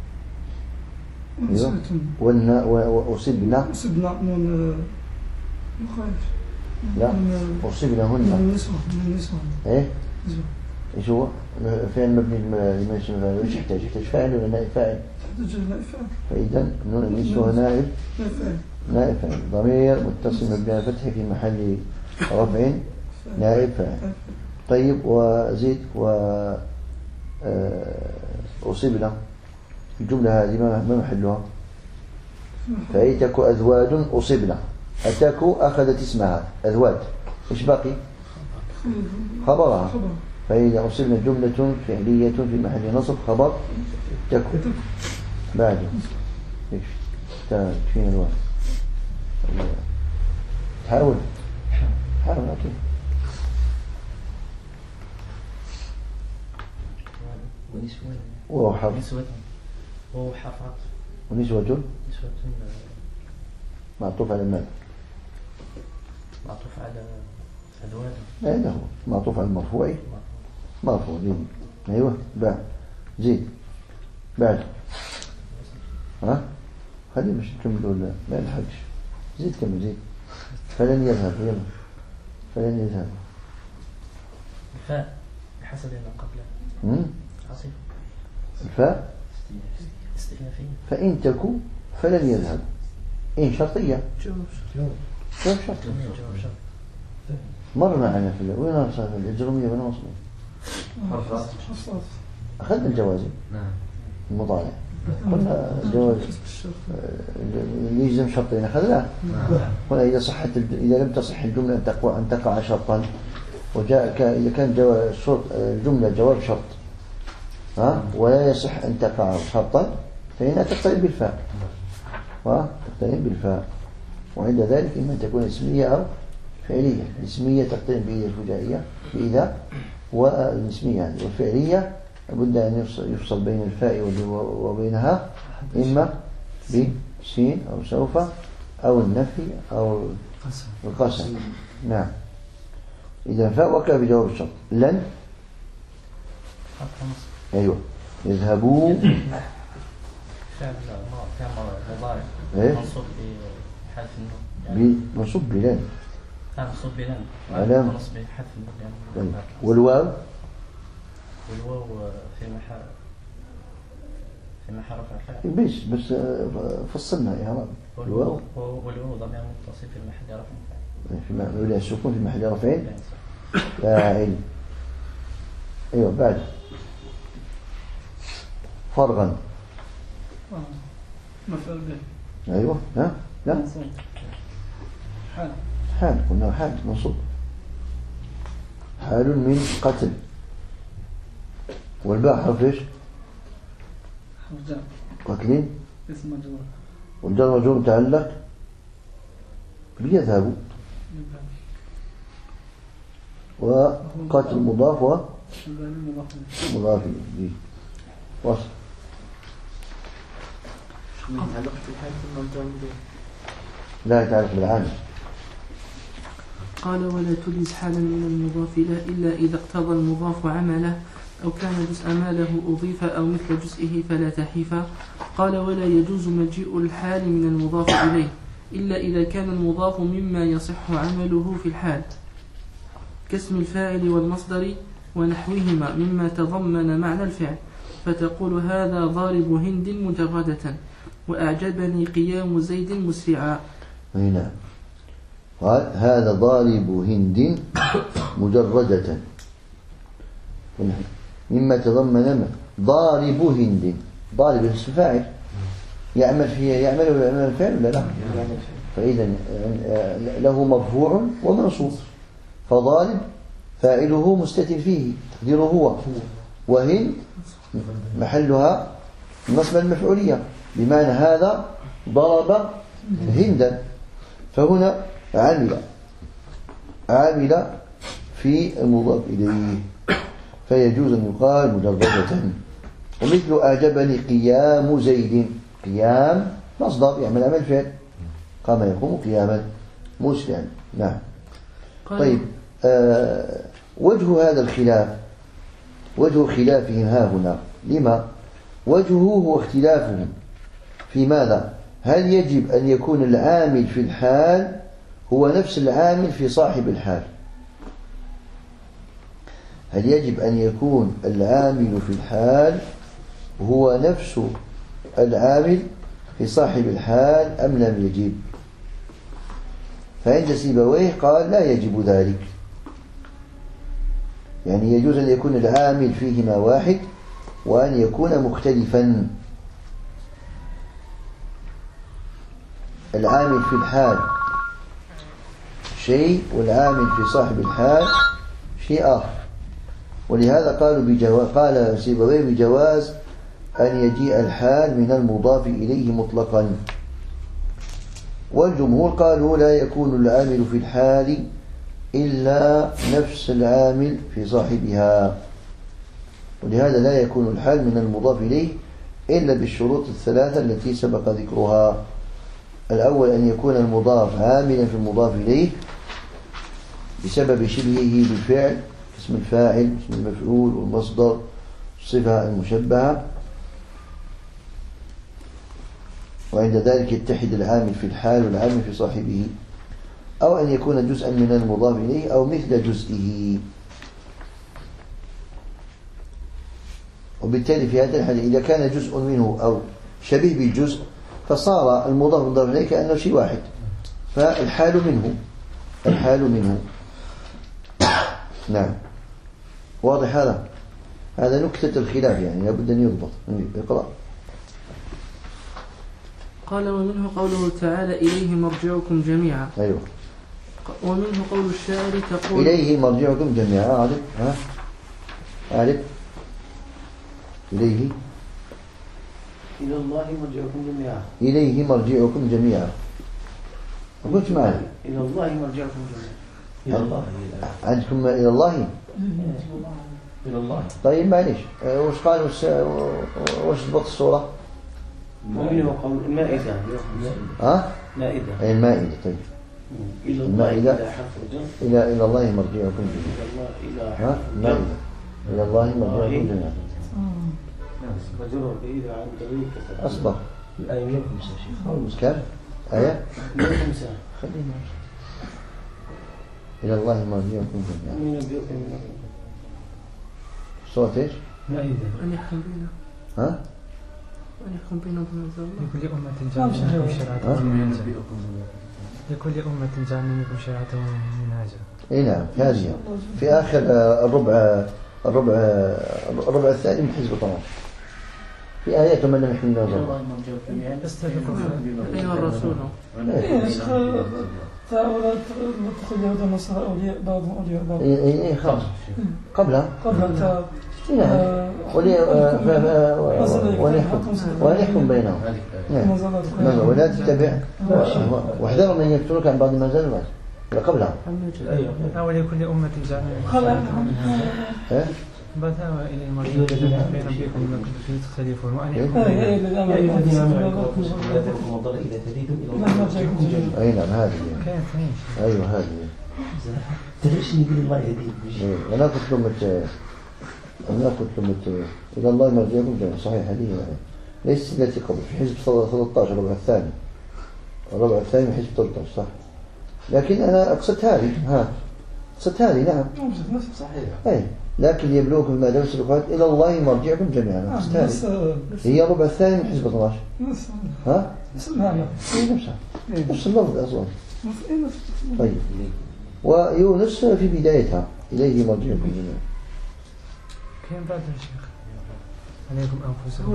وأصبنا من لا أصبنا هن إيه إيش هو فعل مبني لما يسمى فاعل إيش يحتاج فاعل ولا نائب فاعل؟ فإذا نسوه نائب فاعل ضمير متصل مبني على الفتح في محل رفع نائب فاعل. طيب وزيد أصيبنا الجملة هذه ما محلها؟ فإن تكو أذواد أصيبنا أتاكو أخذت اسمها أذواد إيش باقي؟ خبرها. فإذا أصيبنا جملة فعلية في محل نصب خبر تكو. بعد إيش فين الوقت حاول أكيد. وهو حرف ونسوة معطوف على المال معطوف على أذواد. لا هو معطوف على المرفوع مرفوع زين. أيوة بعد زيد بعد خلي مش نكمل ولا ما يلحقش زيد كم زيد. فلن يذهب يلا فلن يذهب الفاء بحسب ما قبله عصيب الفاء استئنافية. فإن تكو فلن يذهب إن شرطية جواب شرط مر معنا في وين أرسل الإجرامية ونوصله أخذنا الجوازم المضارع قلنا جواز يلزم شرطين أخذناه. هنا إذا لم تصح الجملة أن تقع شرطا وجاء إذا كان الجملة جواب شرط ولا يصح أن تقع شرطا فإنها تقترن بالفاء وعند ذلك إما أن تكون اسمية أو فعلية. الاسمية تقترن بإذا الفجائية بإذا والاسمية والفعلية لابد أن يفصل بين الفاء وبينها إما بسين أو سوف أو النفي أو القسم. نعم. إذا فاء وكا بجواب الشرط لن أيوة يذهبوا فعل مضارع منصوب بحذف النون منصوب بلن منصوب بلن علامة منصوب بحذف النون. والواو في محل رفع فاعل بس فصلنا يا رب. والواو ضمير متصل في محل رفع فاعل في محل السكون في محل رفع فاعل. ايوه بعد فرغا مفعول به أيوة. ها؟ لا حال حال، قلنا حال منصوب، حال من قتل. والباء حرف ايش؟ حرف جر قتل، اسم مجرور والجر مجرور متعلق بيذهب، وقتل مضاف ومضاف إليه. وصل. لا يتعلق بالعامل. قال ولا تجز حالا من المضاف له إلا إذا اقتضى المضاف عمله أو كان جزء ما له أضيف أو مثل جزئه فلا تحيف. قال ولا يجوز مجيء الحال من المضاف إليه إلا إذا كان المضاف مما يصح عمله في الحال كاسم الفاعل والمصدر ونحوهما مما تضمن معنى الفعل، فتقول هذا ضارب هند مجردة وأعجبني قيام زيد مسرعا. نعم. قال هذا ضارب هند مجردة مما تضمن ضارب هند. ضارب اسم فاعل يعمل ولا الفعل ولا لا؟ فإذا له مرفوع ومنصوب، فضارب فاعله مستتر فيه تقديره هو، وهند محلها نصب المفعولية بمعنى هذا ضرب هندا. فهنا عامل في المضاف إليه، فيجوز أن يقال مجردة. ومثل أعجبني قيام زيد، قيام مصدر يعمل عمل فعل، قام يقوم قياما مسرعا. نعم. طيب وجه هذا الخلاف، وجه خلافهم ها هنا لما؟ وجهه هو اختلافهم في ماذا؟ هل يجب أن يكون العامل في الحال هو نفس العامل في صاحب الحال؟ هل يجب أن يكون العامل في الحال هو نفس العامل في صاحب الحال أم لم يجب؟ فعند سيبويه قال لا يجب ذلك، يعني يجوز أن يكون العامل فيهما واحد وأن يكون مختلفا. العامل في الحال شيء والعامل في صاحب الحال شيء آخر. ولهذا قال سيبويه بجواز أن يجيء الحال من المضاف إليه مطلقا. والجمهور قالوا لا يكون العامل في الحال إلا نفس العامل في صاحبها، ولهذا لا يكون الحال من المضاف إليه إلا بالشروط الثلاثة التي سبق ذكرها. الأول أن يكون المضاف عاملا في المضاف إليه بسبب شبهه بالفعل، اسم الفاعل اسم المفعول والمصدر الصفة المشبهة، وعند ذلك يتحد العامل في الحال والعامل في صاحبه. أو أن يكون جزءا من المضاف إليه أو مثل جزئه. وبالتالي في هذا الحال إذا كان جزء منه أو شبيه بالجزء فصار المضاف إليه كأنه شيء واحد، فالحال منه. نعم. واضح هذا نكتة الخلاف، يعني لابد أن يضبط. اقرأ. قال ومنه قوله تعالى إليه مرجعكم جميعا. أيوه. ومنه قول الشاعر تقول إليه مرجعكم جميعا. أعرف إليه إلى الله مرجعكم جميعا. إليه مرجعكم جميعا. قلت معي إلى الله مرجعكم جميعا. إلى الله. عندكم إلى الله. إلى الله. طيب معليش وش قال وش ضبط الصورة؟ ومنه قول المائدة. مائدة. أي المائدة. طيب إلى المائدة إلى حرف جر. إلى الله مرجعكم جميعا. إلى المائدة إلى الله مرجعكم جميعا. مجرور بإذا عن طريق أصبح الآية 105 شيخ. كم؟ آية 105. خلينا إلى الله مرجعكم جميعا. من ينبئكم صوت إيش؟ مائدة. أن يحكم بينهم ها؟ أن يحكم بينهم بما أنزل الله. لكل أمة جعلنا منكم شرعة ومنهاجا. لكل أمة جعلنا منكم شرعة ومنهاجا. إيه نعم. هذه في آخر الربع الثاني من حزب طماط. في آيات من لم يحمل نظر. أيها الرسول تعالى تدخل اليهود والنصارى أولياء بعضهم أولياء بعض. إيه خلاص قبلها. قبل وليحكم بينهم. ولا تتبع واحذروا من يفتنوك عن بعض ما زال قبلها. ولكل أمة جعلنا بدأوا إلى المرجع الذي بين ربكم ما كنتم فيه تختلفون وأن يحكم يا أيها الذين آمنوا لا يضركم الضر إذا تريدوا إلى الله مرجعكم جميعا. أي نعم هذه. أيوة هذه. تدريشني يقول الله يهديك. أنا قلت لهم إلى الله مرجعكم جميعا. صحيح هذه يعني. ليس التي قبل في حزب 13 الربع الثاني من حزب 13 صح. لكن أنا أقصد هذه نعم. صحيح. أي لكن يبلوكم ما درس الأخوات إلى الله مرجعكم جميعا. هي ربع الثاني من حزب 12. ها؟ نفس اللفظ أصلا. طيب ويونس في بدايتها إليه مرجعكم جميعا. كم بعد يا شيخ عليكم أنفسكم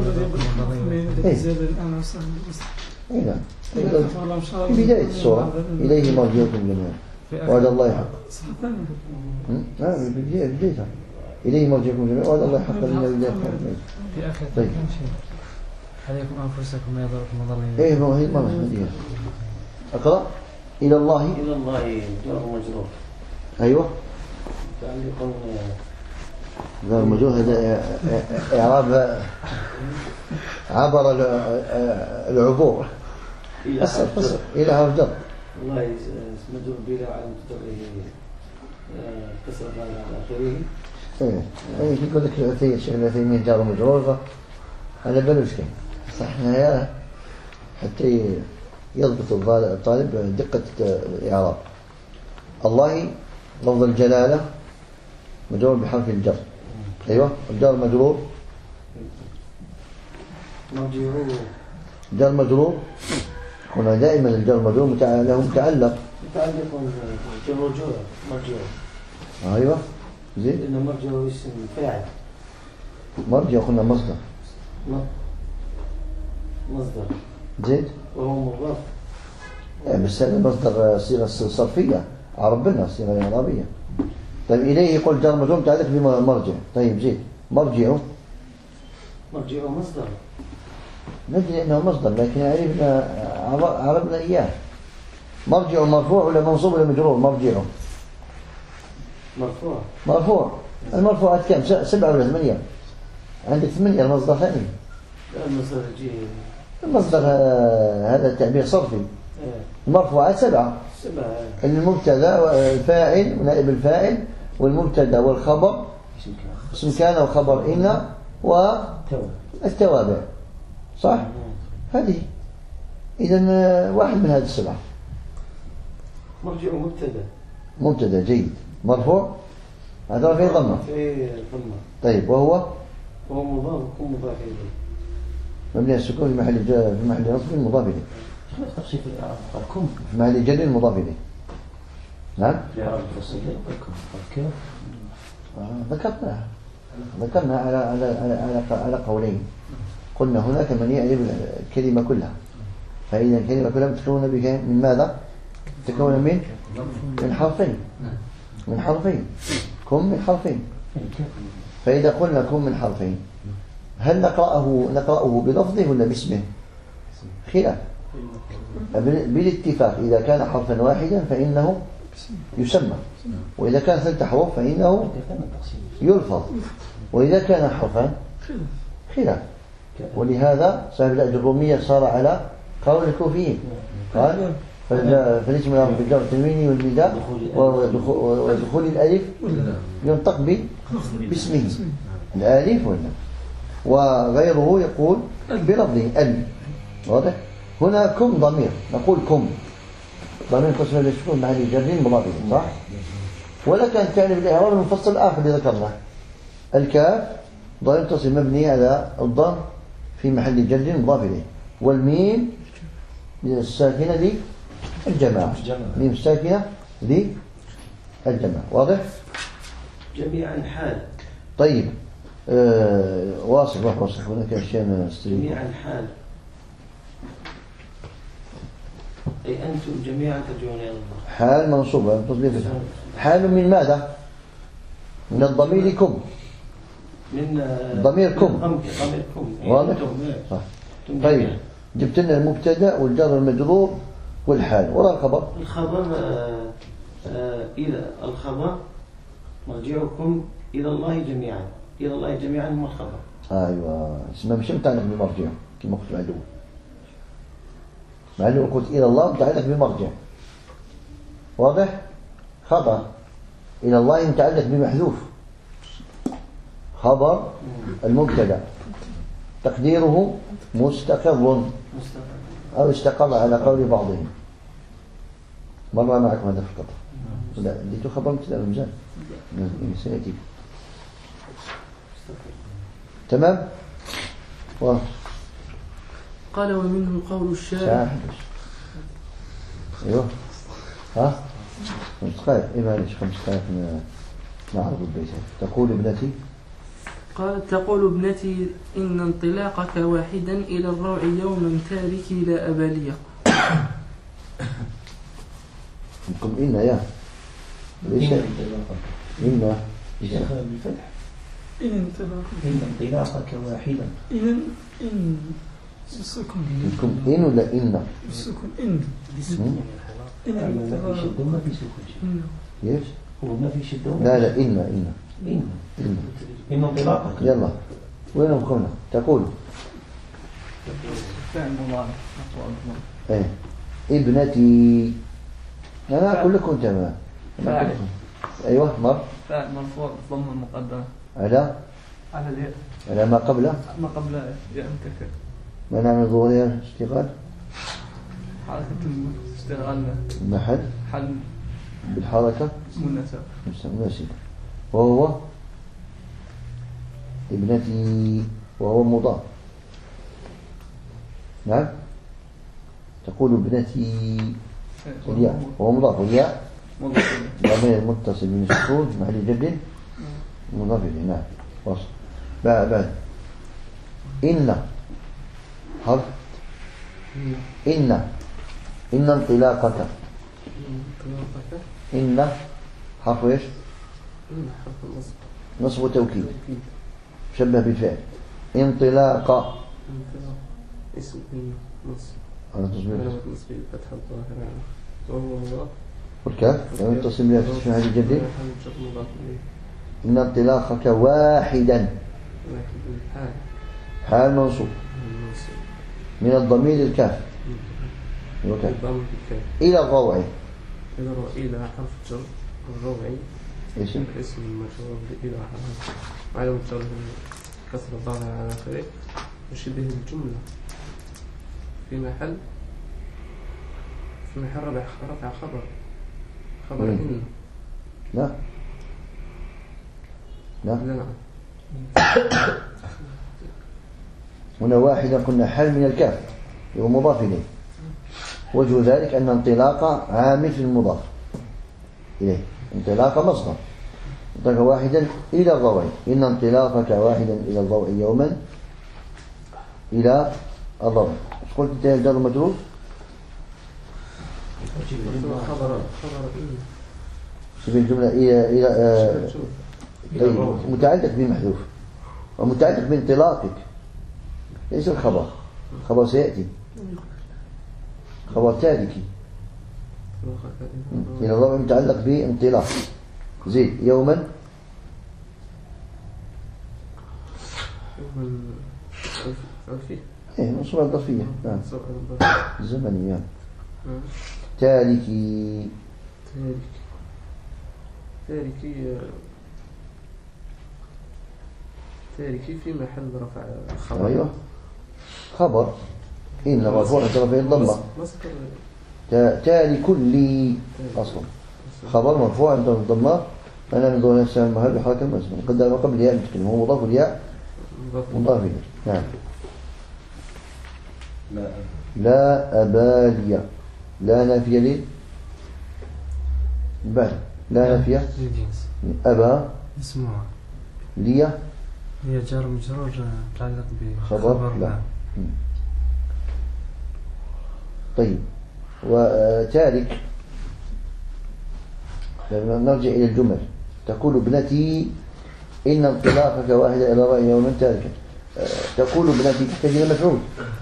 نعم في بداية السورة إليه مرجعكم جميعا وعد الله حق. في بدايتها إليه مرجعكم جميعا وعد الله حق لنا بداية في آخر طيب عليكم أنفسكم ما يضركم ضر. إيه ما هي أقرأ إلى الله جار مجرور. أيوة تعليق جار مجرور هذا إعراب عبر العبور إلى حرف جر. والله مجرور بلا علم تجره كسر على آخره. إيه يقول لك العثيمين جار مجرور على بلوش كم صح يا حتى يضبط الطالب دقة الإعراب. الله لفظ الجلالة مجرور بحرف الجر. أيوة الجار مجرور جار مجرور. هنا دائما الجار مجرور له متعلق مرجوع. أيوة زين إنه مرجع اسم فاعل. مرجع قلنا مصدر زين وهو مضاف. بس هذا مصدر صيغة صرفية عربنا صيغة عربية. طيب إليه يقول جار مجرور متعلق بمرجع. طيب زين مرجع مصدر. ندري أنه مصدر لكن عربنا إياه. مرجع مرفوع ولا منصوب ولا مجرور؟ مرفوع. المرفوعات كم 7 ولا 8؟ عندك 8 المصدر ثاني. المصدر هذا تعبير صرفي. المرفوعات 7 المبتدا والفاعل ونائب الفاعل والمبتدا والخبر اسم كان وخبر إن والتوابع صح؟ هذه إذن واحد من هذه 7. مرجع مبتدا جيد مرفوع هذا في ضمة. طيب وهو مضاف إليه مبني السكون في محل نصب مضاف إليه. تفصيل في الإعراب الكم في محل جر مضاف إليه. نعم الإعراب التفصيل الكم ذكرنا على قولين. قلنا هناك من يعرف الكلمة كلها. فإذا الكلمة كلها تكون من ماذا؟ تكون من حرفين كم من حرفين. فإذا قلنا كم من حرفين هل نقرأه بلفظه ولا باسمه؟ خلاف. بالاتفاق إذا كان حرفا واحدا فإنه يسمى وإذا كان 3 حروف فإنه يلفظ وإذا كان حرفا خلاف. ولهذا صاحب الأجرومية صار على قول الكوفيين قال فالاسم له بالجر التنويني والنداء ودخول الألف ينطق باسمه الألف وغيره يقول بلفظه ال. واضح؟ هنا كم ضمير نقول كم ضمير قسم الشكون محل جر مضاف إليه صح؟ ولكن تعرف الإعراب المفصل الآخر اللي ذكرناه. الكاف ضمير تصل مبني على الضم في محل جر مضاف إليه والميم الساكنة للجماعة ميم ساكنة للجماعة. واضح؟ جميعا حال. طيب واصل روح واصل هناك أشياء نستريد. جميعا حال، أي أنتم جميعا ترجعون إلى الله. حال منصوبة تصبيح فتحة. حال من ماذا؟ من الضمير كم. من ضميركم. ضميركم. واضح؟ صح. طيب جبت لنا المبتدا والجر المجرور والحال ولا الخبر؟ الخبر إلى الخبر مرجعكم إلى الله جميعا. إلى الله جميعا هو الخبر. أيوة اسمه مش متعلق بمرجع كما قلت العدو. مع أنه قلت إلى الله متعلق بمرجع. واضح؟ خبر إلى الله متعلق بمحذوف. خبر المبتدا تقديره مستقر أو استقر على قول بعضهم. مر معكم هذا في القطر. لا اديته خبر مبتدا المجال سيأتي. تمام؟ قال ومنه قول الشاعر. ايوه ها 5 دقائق. ايه معلش 5 دقائق نعرض البيت. تقول ابنتي. قالت تقول ابنتي إن انطلاقك واحدا إلى الروع يوما تاركي لا أبالية. منكم إن يا ليش إن بالفتح. إن انطلاقك واحدا. إن بالسكون. منكم إن ولا إن؟ بالسكون إن. ما في شدة وما في سكون. ليش؟ هو ما في شدة. لا إن إن انطلاقك. يلا وين مكونة؟ تقول فعل مضارع. إيه ابنتي. أنا أقول لكم تمام. أيوة مر. فعل مرفوع ضم المقدمة على الياء. على ما قبله. ما قبل ياء متكلم. ما نعمل ظهورية اشتغال. حركة استغلال محل حل بالحركة مناسب. وهو ابنتي وهو مضاف. نعم تقول ابنتي الياء وهو مضاف. الياء ضمير متصل من السكون محل جر مضاف إليه. نعم وصل. بعد إن حرف إن انطلاقك. إن حرف إيش؟ نصب توكيد شبه بالفعل. انطلاق اسم نصب على تصبير نصب فتح الظاهر وهو مضاف والكاف لو يتصل بها في هذه الجدي. إن انطلاقك واحدا حال منصوب من الضمير الكاف إلى الروع. إلى حرف جر الروعي اسم مجرور إلى حرف علامة جر كسر الظاهر على آخره وشبه الجملة في محل رفع خبر إن. لا هنا واحدا قلنا حال من الكاف هو مضاف إليه. وجه ذلك أن انطلاق عامل في المضاف إليه. انطلاق مصدر. انطلاق واحدا إلى الضوء. إن انطلاقك واحدا إلى الضوء يوما إلى الضوء. ايش قلت انت يا الجار المجرور؟ خبر شبه الجملة إلى طيب متعلق بمحذوف ومتعلق بانطلاقك. ليس الخبر. خبر سيأتي خبر تاركي إلى الضوء متعلق بانطلاق. زيد يوما ايه نصب الظرفية. نعم زمنية. تاركي في محل رفع خبر. ايوه خبر إن مرفوع رفع الضمة. تارك لي أصلا خبر مرفوع عند الضمة. أنا من ضمن نفسه المهل بحركة المسلم قدر ما قبل الياء متكلم هو مضاف الياء مضاف إليه. نعم لا أبالية. لا نافية لي بعد لا نافية أبا اسمها لي هي جار مجرور متعلق خبر لا. طيب وتارك نرجع إلى الجمل. تقول ابنتي إن انطلاقك واحدة إلى رأي يوم تاركا. تقول ابنتي تحتاج إلى مفعول.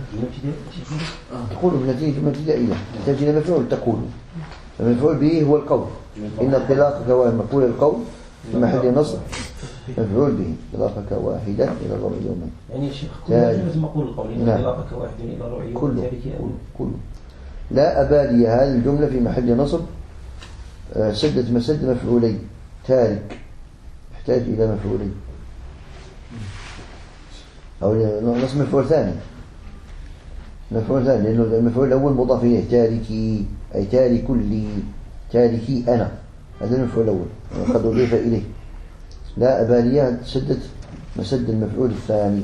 تقول ابنتي جملة ابتدائية تحتاج إلى مفعول. تقول المفعول به هو القول. إن انطلاقك واحد مقول القول في محل نصب مفعول به. انطلاقك واحدة إلى رأي يوم. يعني يا شيخ كل جملة مقول القول إن انطلاقك واحد إلى رأي يوم كله. لا أبالي هذه الجملة في محل نصب سدت مسد مفعولين. تارك يحتاج إلى مفعولين أو نصب مفعول ثاني. مفعول ثاني لأنه المفعول الأول مضاف إليه تاركي أي تارك لي تاركي أنا. هذا المفعول الأول قد أضيف إليه. لا أبالي سدت مسد المفعول الثاني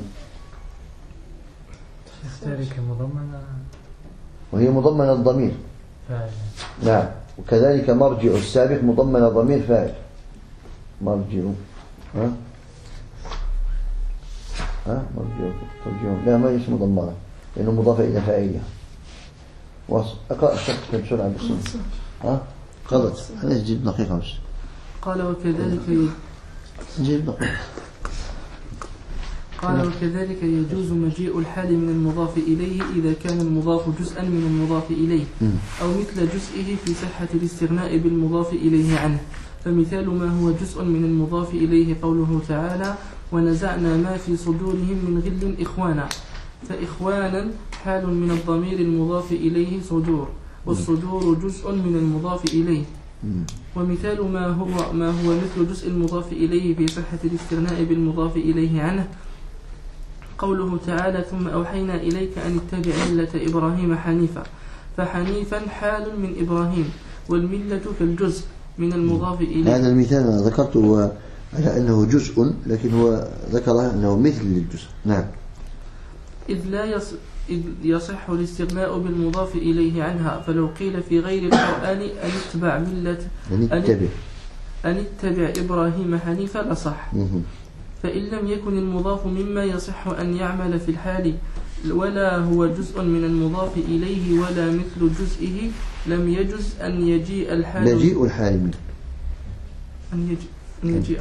تارك مضمنة وهي مضمنة الضمير فاعل. نعم. وكذلك مرجع السابق مضمن ضمير فاعل. مرجع مرجع ترجعون لا ما اسم مضمنة لأنه مضاف إلى فاعلها. أقرأ الشرط بسرعة بس. قضت أنا أجيب دقيقة بس. قال وكذلك يجوز مجيء الحال من المضاف إليه إذا كان المضاف جزءا من المضاف إليه أو مثل جزئه في صحة الاستغناء بالمضاف إليه عنه. فمثال ما هو جزء من المضاف إليه قوله تعالى ونزعنا ما في صدورهم من غل إخوانا. فإخوانا حال من الضمير المضاف إليه صدور والصدور جزء من المضاف إليه. ومثال ما هو مثل جزء المضاف إليه في صحة الاستغناء بالمضاف إليه عنه قوله تعالى ثم أوحينا إليك أن اتبع ملة إبراهيم حنيفا. فحنيفا حال من إبراهيم والملة كالجزء من المضاف إليه. هذا المثال أنا ذكرته على أنه جزء لكن هو ذكره أنه مثل للجزء. نعم. إذ يصح الاستغناء بالمضاف إليه عنها. فلو قيل في غير القرآن أن اتبع إبراهيم حنيفا لصح. فإن لم يكن المضاف مما يصح أن يعمل في الحال ولا هو جزء من المضاف إليه ولا مثل جزئه لم يجز أن يجيء الحال مجيء الحال منه أن يجيء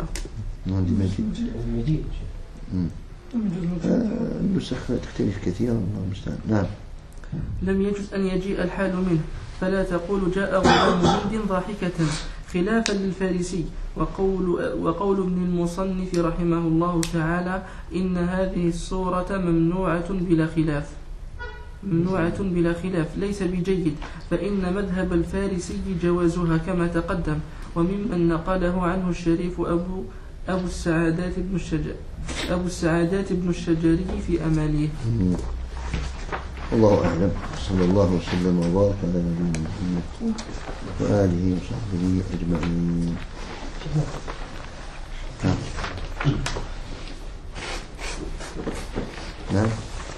النسخ تختلف كثيرا الله المستعان. نعم. لم يجز أن يجيء الحال منه. فلا تقول جاء غلام هند ضاحكة خلافا للفارسي. وقول ابن المصنف رحمه الله تعالى إن هذه الصورة ممنوعة بلا خلاف ليس بجيد. فإن مذهب الفارسي جوازها كما تقدم وممن نقله عنه الشريف أبو السعادات بن الشجري في أماليه. الله أعلم. صلى الله وسلم وبارك على نبينا محمد وآله وصحبه أجمعين. نعم.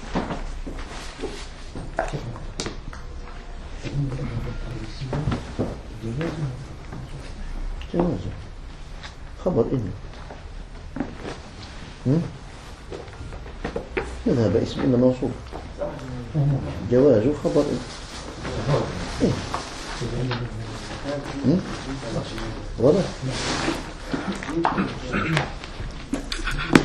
جوازه خبر إنه يذهب اسم إلا موصوف جوازه خبر إيه غلط